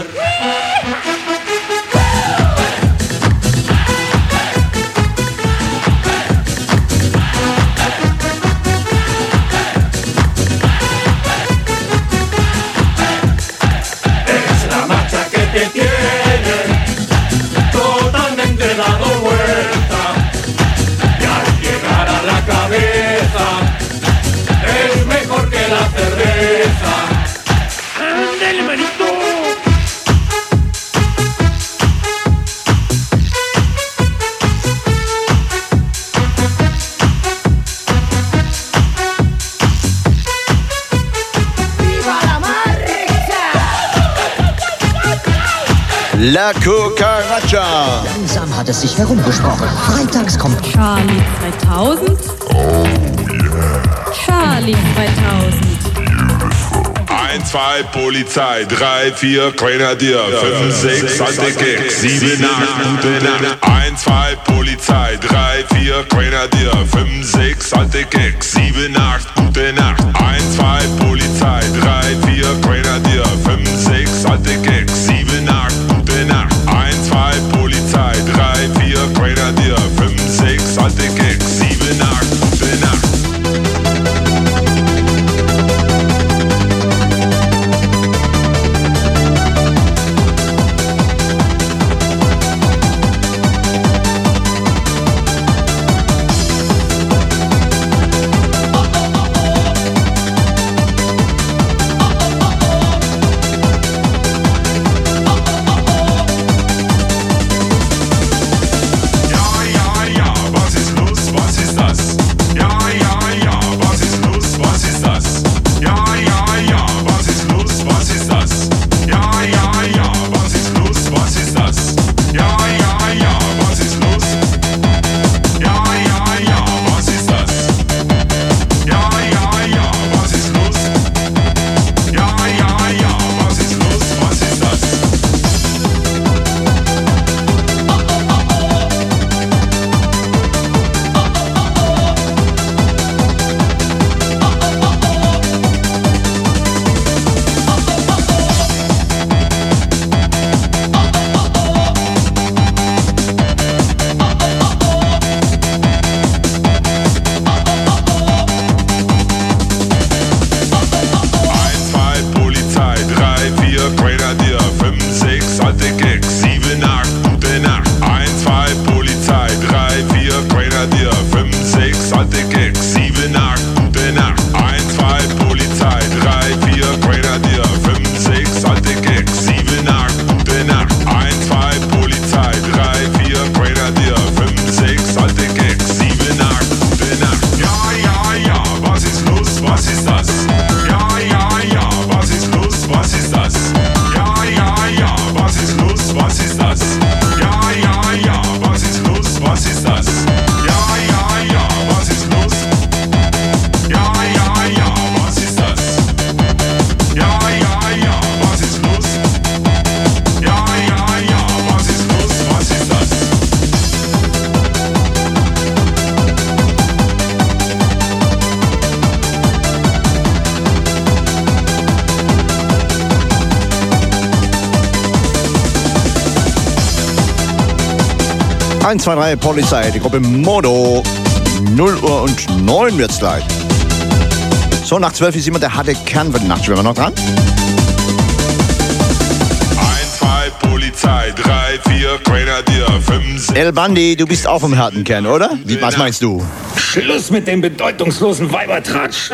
Es la marcha que te tiene totalmente dado vuelta. Llegar a la cabeza es mejor que la cerveza. ¡Ándale, manito! ¡Viva la Marrica! La Cucaracha. Langsam hat es sich herumgesprochen. Freitags kommt Charlie zweitausend. Oh yeah. Charlie zweitausend. eins, zwei, Polizei, drei, vier, Grenadier, fünf, sechs, alte Keks, sieben, acht, gute Nacht. eins, zwei, Polizei, drei, vier, Grenadier, fünf, sechs, alte Keks, sieben, acht, gute Nacht. eins, zwei, Polizei, drei, vier, Grenadier, fünf, sechs, alte Keks, sieben, acht, gute Nacht. eins, zwei, Polizei, drei, vier, Grenadier, fünf, sechs, alte Keks, sieben, acht, gute Nacht. eins zwei drei Polizei, die Gruppe Modo. null Uhr und neun wird's gleich. So, nach zwölf ist immer der harte Kern für die Nacht. Schwimmen wir noch dran? eins zwei Polizei, drei vier Grenadier, fünf El Bandi, du bist auch vom harten Kern, oder? Wie, was meinst du? Schluss mit dem bedeutungslosen Weibertratsch.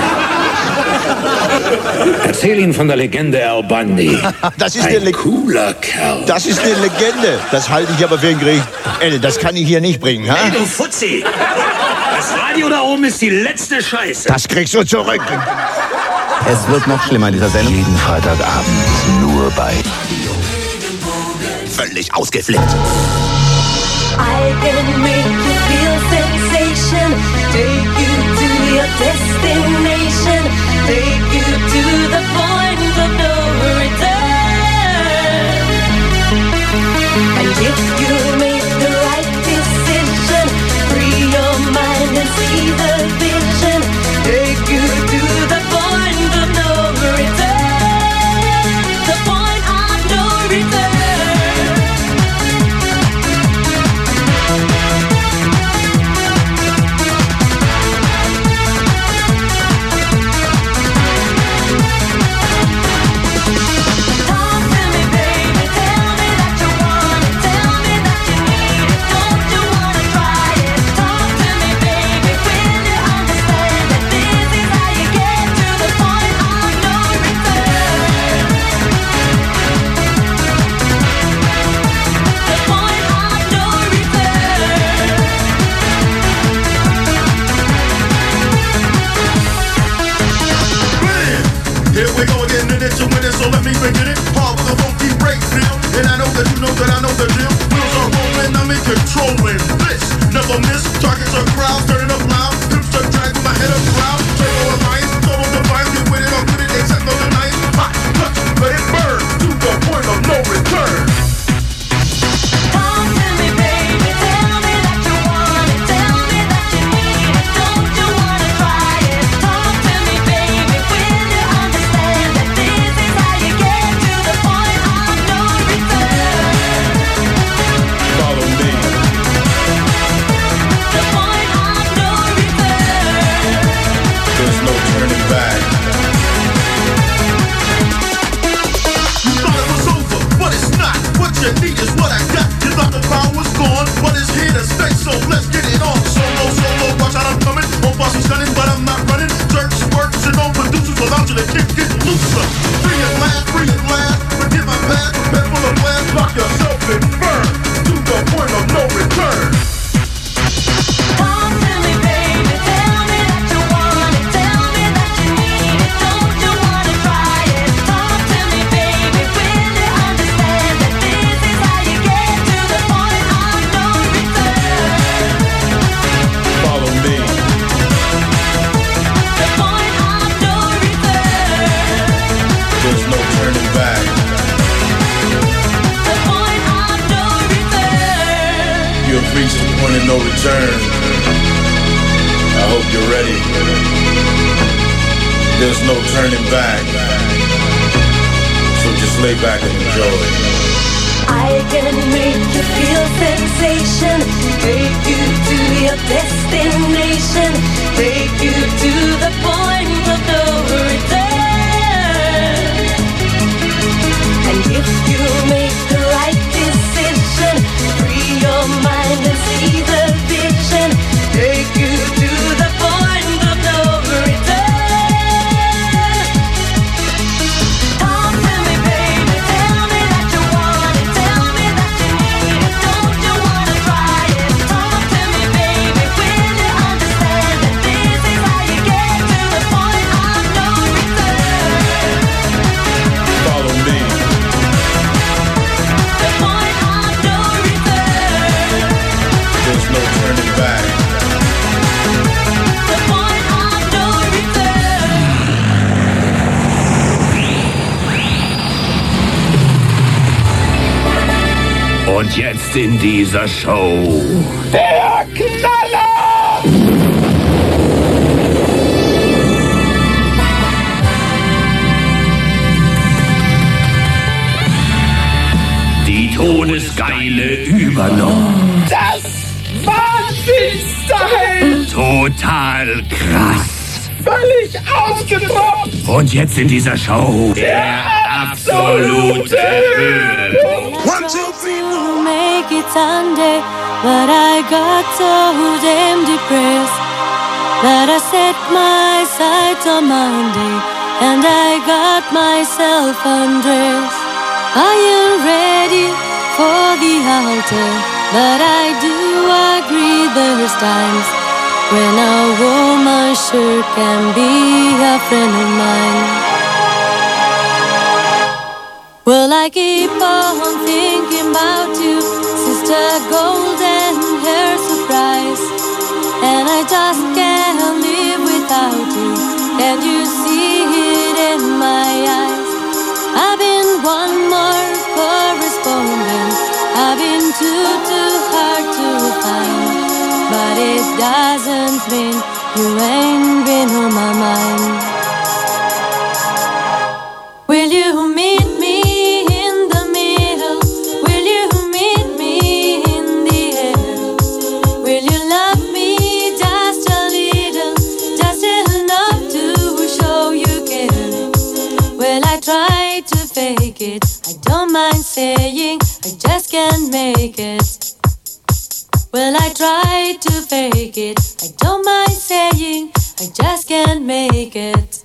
Erzähl ihnen von der Legende El Bandi. Das ist ein eine cooler Kerl. Das ist eine Legende. Das halte ich aber für ein Gericht. El, das kann ich hier nicht bringen, ha? Hey, du Fuzzi! Das Radio da oben ist die letzte Scheiße. Das kriegst du zurück. Es wird noch schlimmer in dieser Sendung. Jeden Freitagabend nur bei völlig ausgeflippt. I can make you feel sensation, take you to your destination, take you to the point of no return. And if you make the right decision, free your mind and see the vision, take you to the point of no return, the point of no return. So let me begin it. Hard with a funky break now. And I know that you know that I know the deal. Wheels are rolling, I'm in controlling this. Never miss. Targets are crowds, turning up loud. Hips are dragging my head up proud. Turbo alliance, total defiance. Get with it or quit it, except no denying. Hot, touch, let it burn. To the point of no return. You need is what I got. You thought the power was gone, but it's here to stay. So let's get it on. Solo, solo, watch out, I'm coming. Won't boss me stunning, but I'm not running. Jerks, works, and no producers without you. The kick get looser. Free at last, free at last. Forget my past, prepare for the blast. Lock yourself in burn to the point of no return. Reach the point of no return. I hope you're ready. There's no turning back. So just lay back and enjoy. I can make you feel sensation, take you to your destination, take you to the point of no return. And if you make the right decision, free your mind and see the vision, take you to the point of no return. Talk to me, baby, tell me that you want it, tell me that you need it, don't you wanna try it? Talk to me, baby, will you understand that this is how you get to the point of no return? Follow me. The point of no return. There's no turning back. The point of no return. Und jetzt in dieser Show der Knaller! Die todesgeile Übernahme. Total krass. Völlig ausgetropft. Und jetzt in dieser Show der absolute Höhepunkt. One, two, three, four. Make it Sunday, but I got so damn depressed that I set my sights on Monday and I got myself undressed. Are you ready for the altar? But I do agree there's times when a woman sure can be a friend of mine. Well, I keep on thinking about you, Sister Golden Hair Surprise, and I just can't live without you. Can you see it in my eyes? I've been one more correspondent, I've been too, too hard to find, but it doesn't mean you ain't been on my mind. Will you meet me in the middle? Will you meet me in the air? Will you love me just a little, just enough to show you care? Well, I try to fake it, I don't mind saying I just can't make it. Well, I try to fake it, I don't mind saying I just can't make it.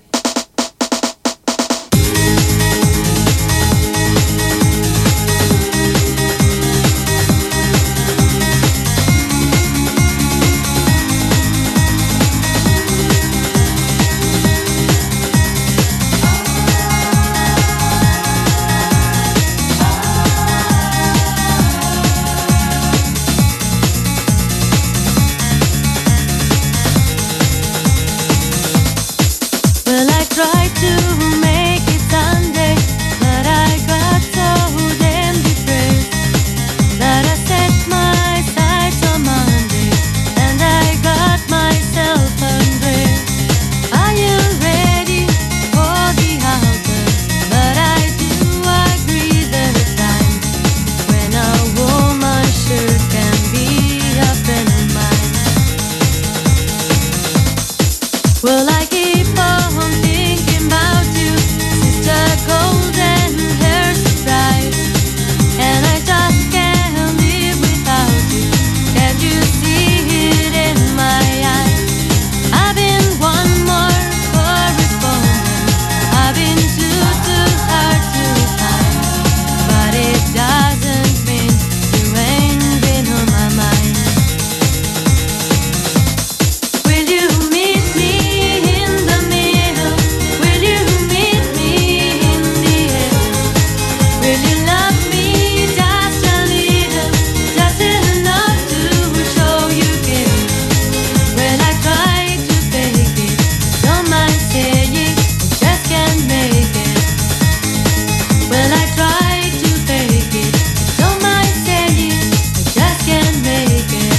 Try to make it Sunday, but I got so damn depressed that I set my sights on Monday and I got myself undressed. Are you ready for the altar? But I do agree there's times when a woman sure can be a friend of mine. Well, I keep on thinking about you, Sister Golden Hair Surprise, and I just can't live without you. Can you see it in my eyes? I've been one more correspondent, I've been too, too hard to find, but it doesn't mean you ain't been on my mind. Will you meet me in the middle? Will you meet me in the air? Will you love me just a little, just enough to show you care? Well, I try to fake it, don't mind saying I just can't make it. Well, I try to fake it, don't mind saying I just can't make it.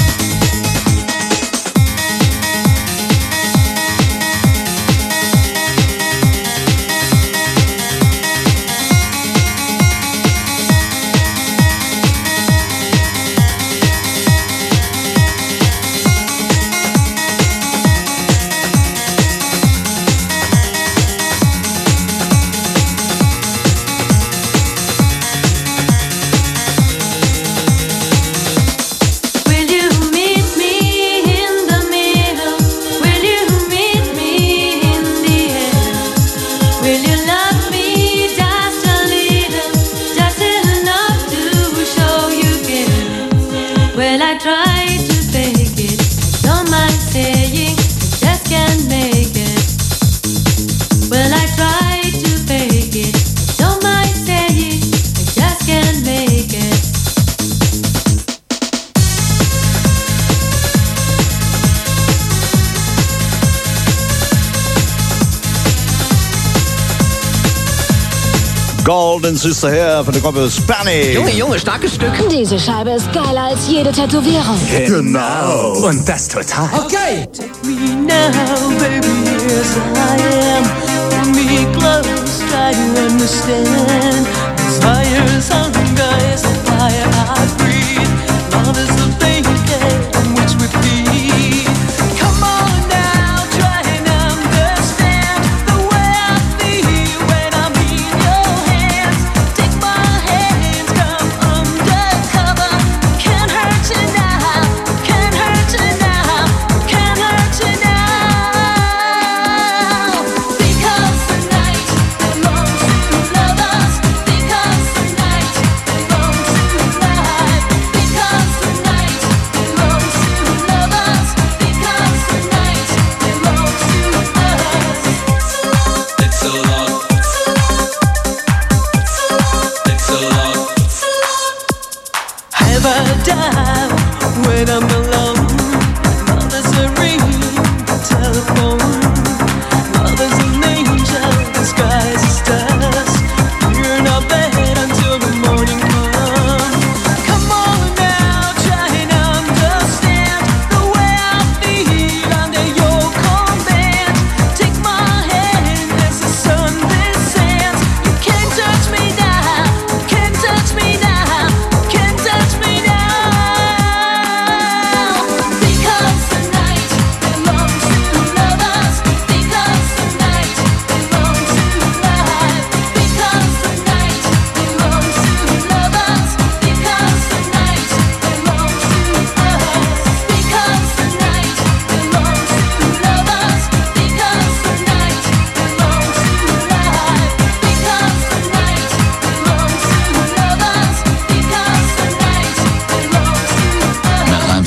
Will you meet me in the middle? Will you meet me in the air? Will you love me just a little, just enough to show you care? Well, I try to fake it, I don't mind saying I just can't make it. Well, I try to fake it, I don't mind saying I just can't make it. Golden Sister Hair von der Gruppe Spanic. Junge, Junge, starkes Stück. Diese Scheibe ist geiler als jede Tätowierung. Genau. Und das total. Okay. Take me now, baby, yes I am. Pull me close, try to understand. Desire's hunger is the fire I breathe. Love is the blanket in which we feed.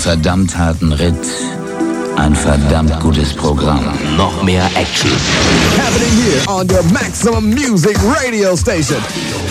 verdammt harten Ritt ein verdammt gutes Programm. Noch mehr Action. Happening here on your Maximum Music Radio Station.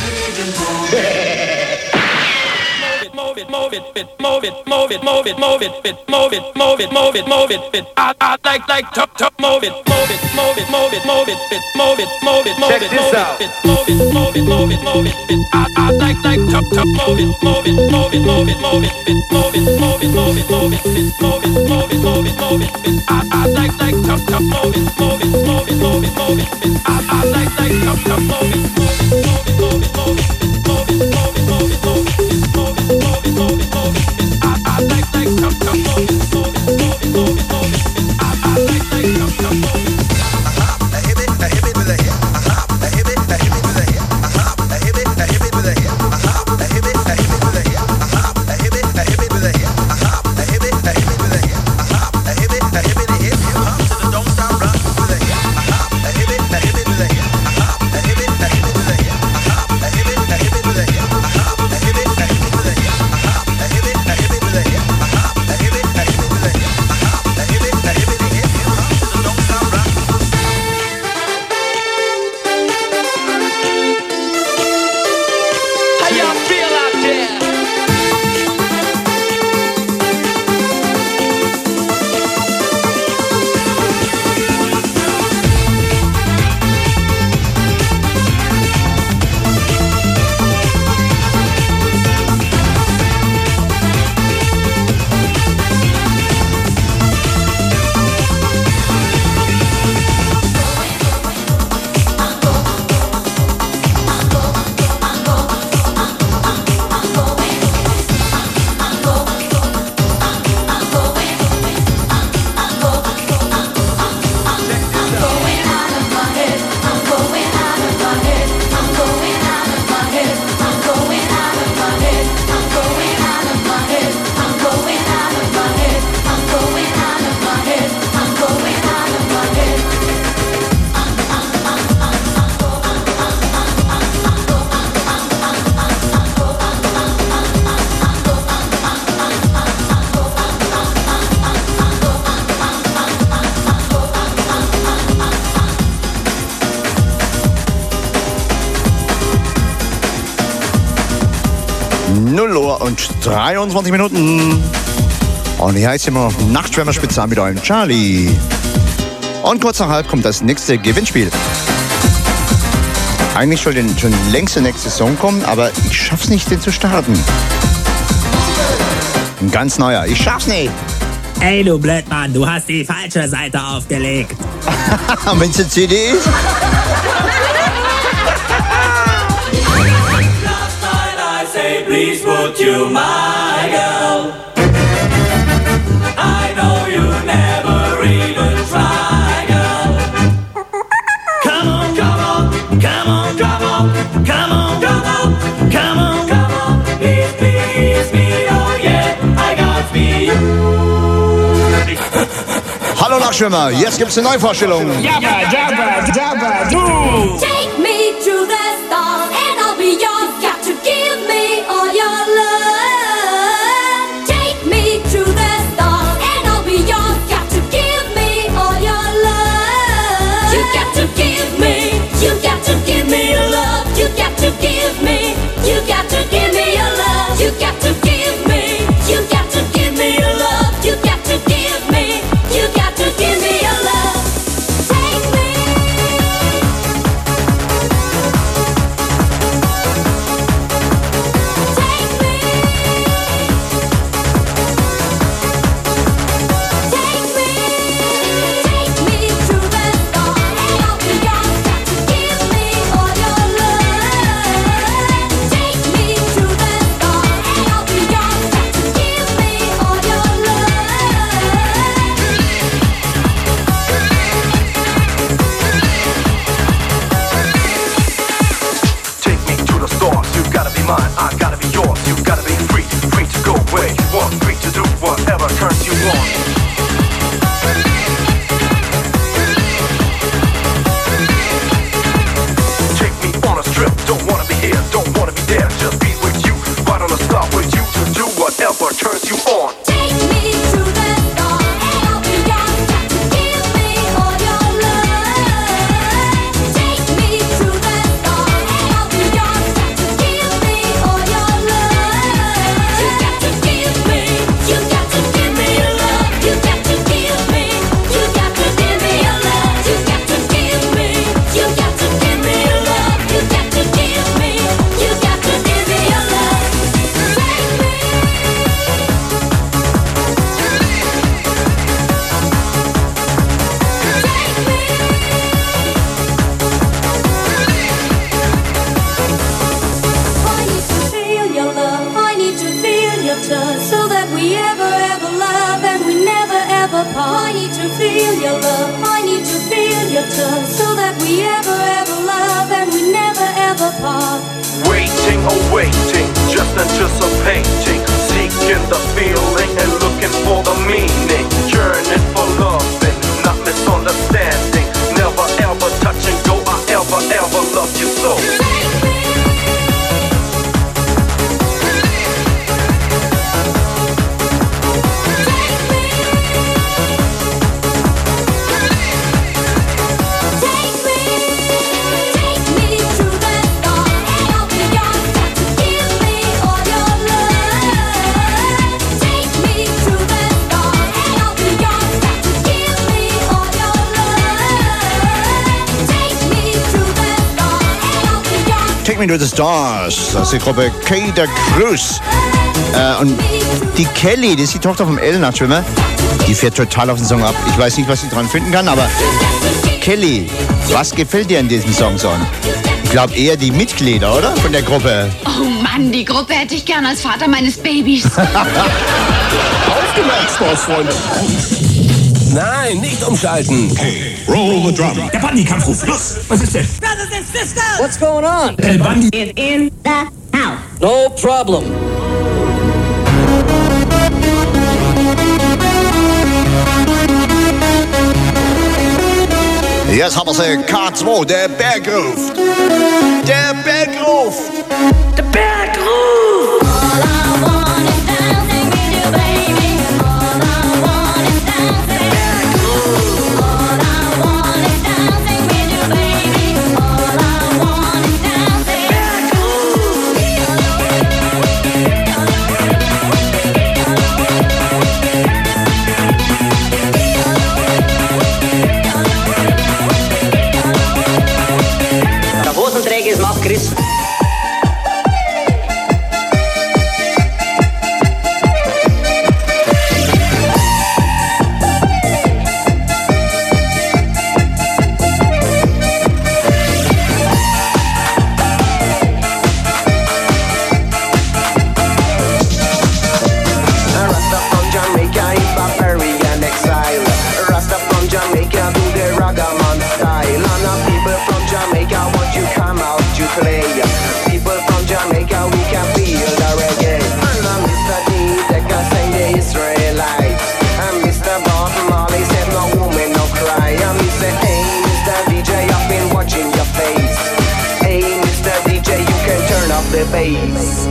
Move it, move it, fit, move it, move it, move it, move it, fit, move it, move it, move it, move it, fit. I, I like, like, top, top, move it, move it, move it, move it, move it, fit, move it, move it, move it, move it, fit, move it, move it, move it, move it, fit. I, I like, like, top, top, move it, move it, move it, move it, move it, fit, move it, move it, move it, move it, fit, move it, move it, move it, move it, fit. I, I like, like, top, top, move it, move it, move it, move it, move it, fit. I, I like, like, top, top, move it, move it, move it, move it, move it, fit, move it, move it, move it, move it, fit, move it, move it, move it, move it, fit. I, I like, like, top, top, move it, move it, move it, move it, move it, fit. I, I like, like, top, top, move it. A hip it, a hip it with a hip. A hip it, a hip it with a hip. A hip it, a hip it with a hip. A hip it, a hip it with a hip. A hip it, a hip it with a hip. A hip it, a hip it with a hip. A hip it, a hip it hip hip hop to the don't stop rock with a hip. A hip it, a hip it with a hip. A hip it, a hip it with a hip. A hip it, a hip it with a hip. A hip it, a hip it with a hip. A hip it, a hip it with a hip. A hip it, a hip it with a hip. A hip it, a hip it hip hip hop to the don't stop rock. How y'all feel out there? null Uhr und dreiundzwanzig Minuten. Und hier heißt immer Nachtschwärmer-Spezial mit eurem Charlie. Und kurz nach halb kommt das nächste Gewinnspiel. Eigentlich sollte schon längst der nächste Song kommen, aber ich schaff's nicht, den zu starten. Ein ganz neuer, ich schaff's nicht. Ey, du Blödmann, du hast die falsche Seite aufgelegt. Wenn's eine C D ist? Please would you my girl? I know you never even try, girl. Come on, come on, come on, come on, come on, come on, come on, come on. Please, please me, oh yeah, I got me you. Hallo Nachtschwimmer, jetzt gibt's eine Neuvorstellung. Jabba, jabba, jabba, du. Take me to the stars and I'll be yours. Got to give me all your love. Take me to the stars and I'll be yours. Got to give me all your love. You got to give me, you got to give me your love. You got to give me, you got to give me your love. You got to give me, you got to give me your love. You got to give me, you got to give me your love. Take me. feel your love. I need to feel your touch so that we ever, ever love and we never, ever part. Waiting, oh waiting, just anticipating, seeking the feeling and looking for the meaning, yearning for loving, not misunderstanding, never ever touch and go, I ever, ever love you so. Take Me to the Stars, das ist die Gruppe Keda Cruz. Äh, und die Kelly, das ist die Tochter vom El-Nachtschwimmer, die fährt total auf den Song ab. Ich weiß nicht, was sie dran finden kann, aber Kelly, was gefällt dir an diesem Song so? Ich glaube eher die Mitglieder, oder? Von der Gruppe. Oh Mann, die Gruppe hätte ich gern als Vater meines Babys. Aufgemerkt, Sportsfreunde. Nein, nicht umschalten. Hey, roll the drum. Der Bundy-Kampfruf. Los, was ist denn? Brothers and sisters! What's going on? El Bundy is in the house. No problem. Jetzt haben wir sie, K zwei, der Berg ruft. Der Berg ruft. Der Berg ruft. All I want is dancing with you, baby. All I want is dancing. Berg ruft. All I want is dancing with you, baby. All I want is dancing. Berg Der Hosenträger ist Matt Chris. the bass.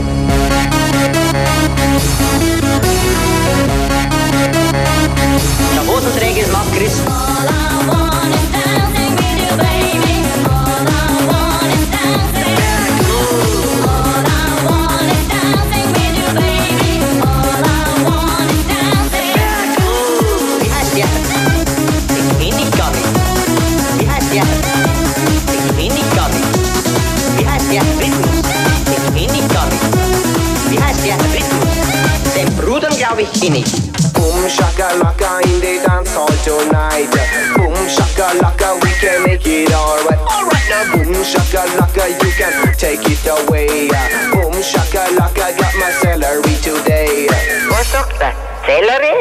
Der Hosenträger ist Matt Chris. All I want is dancing with you, baby. All I want is dancing. All I want is dancing with you, baby. All I want is dancing. Wie heißt der? Ich kenn dich gar nicht. Wie heißt der? Ich kenn dich gar nicht. Wie heißt der? Rhythmus. Ich kenn dich gar nicht. Wie heißt der? Rhythmus. Den Bruder glaub ich kenn ich. Boom shakalaka in the dance hall tonight. Boom shakalaka, we can make it alright. Alright now, boom shakalaka, you can take it away. Boom shakalaka, got my celery today. Was sagt er? Celery?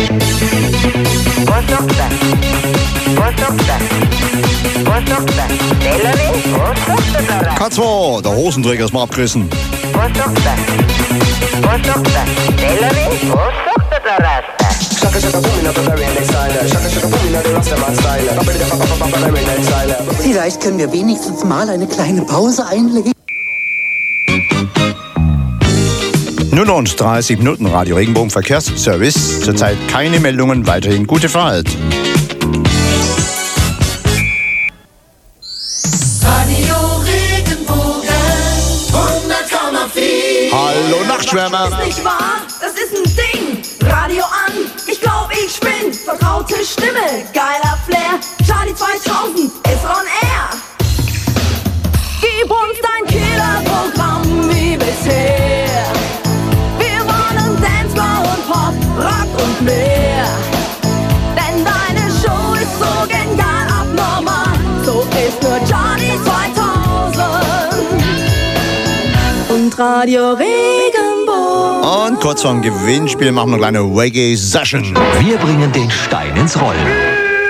Was sagt er? Was sagt er? Was sagt er? Celery? Was sagt er da? K zwei, der Hosenträger ist mal abgerissen. Was sagt er? Was sagt er? Celery? Was sagt er da, Rasta? Shaka shaka boom in the very next style. Shaka shaka boom in the Rastaman style. Very next style. Vielleicht können wir wenigstens mal eine kleine Pause einlegen. null Uhr und dreißig Minuten Radio Regenbogen Verkehrsservice. Zurzeit keine Meldungen, weiterhin gute Fahrt. Radio Regenbogen hundert Komma vier. Hallo Nachtschwärmer. Das ist nicht wahr, das ist ein Ding. Radio an, ich glaub ich spinn. Vertraute Stimme, geiler Flair. Charlie zweitausend ist on air. Gib uns dein Killerprogramm wie bisher. Wir wollen Dancefloor und Pop, Rock und mehr. Denn deine Show ist so genial abnormal. So ist nur Charlie zweitausend. Und Radio Regenbogen. Und kurz vorm Gewinnspiel machen wir eine kleine Reggae-Session. Wir bringen den Stein ins Rollen.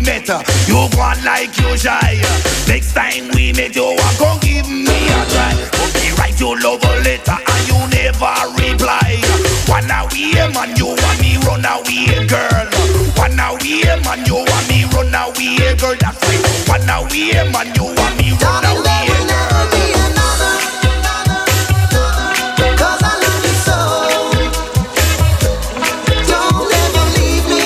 better. You go on like you shy. Next time we meet you, I gon' give me a try. Okay, write your love a letter and you never reply. One away, man, you want me run away, girl. One away, man, you want me run away, girl. That's right. One away, man, you want me run away, girl. Cause I love you so. Don't ever leave me.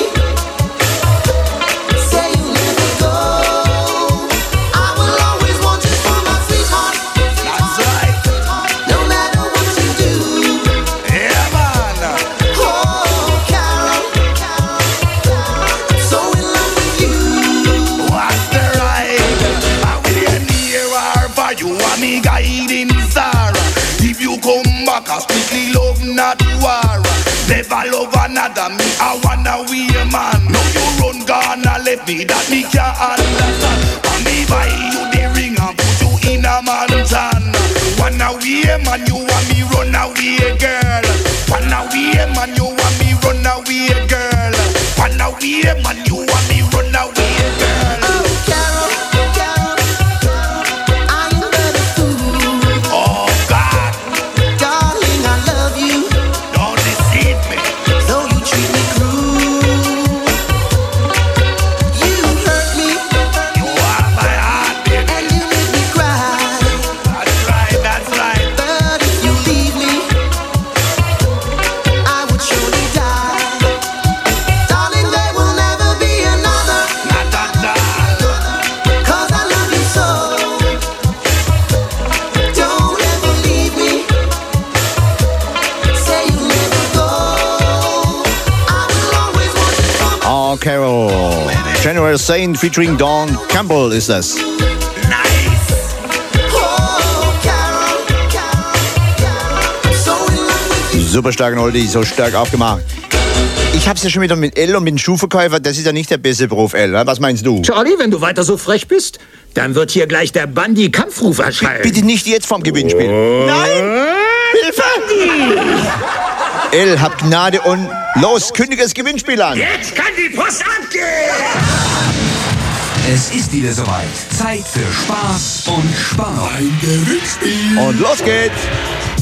Say you never go. I will always want you for my sweetheart. That's right. No matter what you do. Yeah, man. Oh, Carol, I'm so in love with you. What's the right? I will near her for you and me guiding star. If you come back, I strictly love, not war. Never love another, me I wanna be a man. Now you run gone and left me, that me can't understand. And me buy you the ring and put you in a mansion. Wanna be a man, you want me run away, girl. Wanna be a man, you want me run away, girl. Wanna be a man, you want me run away, girl. Oh, Carol, Carol, I am but a fool. Oh God, Darling, I love you. don't deceive me. Though you treat me cruel, you hurt me You are my heart, baby. and you make me cry. That's right, that's right. But if you leave me, I would surely die. Darling, there will never be another. Not at all. Cause I love you so. Don't ever leave me. Say you'll never go. I will always want you for my Oh, Carol. General Saint featuring Dawn Campbell ist das. Nice. Oh, Carol, Carol, Carol. So in love with you. Super stark, Oldie, so stark aufgemacht. Ich hab's ja schon wieder mit L und mit dem Schuhverkäufer. Das ist ja nicht der beste Beruf, L. ne? Was meinst du? Charlie, wenn du weiter so frech bist, dann wird hier gleich der Bandi-Kampfruf erschallen. Bitte nicht jetzt vom Gewinnspiel. Nein! Hilfe! L, hab Gnade und los, kündige das Gewinnspiel an. Jetzt kann die Post abgehen! Es ist wieder soweit. Zeit für Spaß und Spannung. Ein Gewinnspiel. Und los geht's!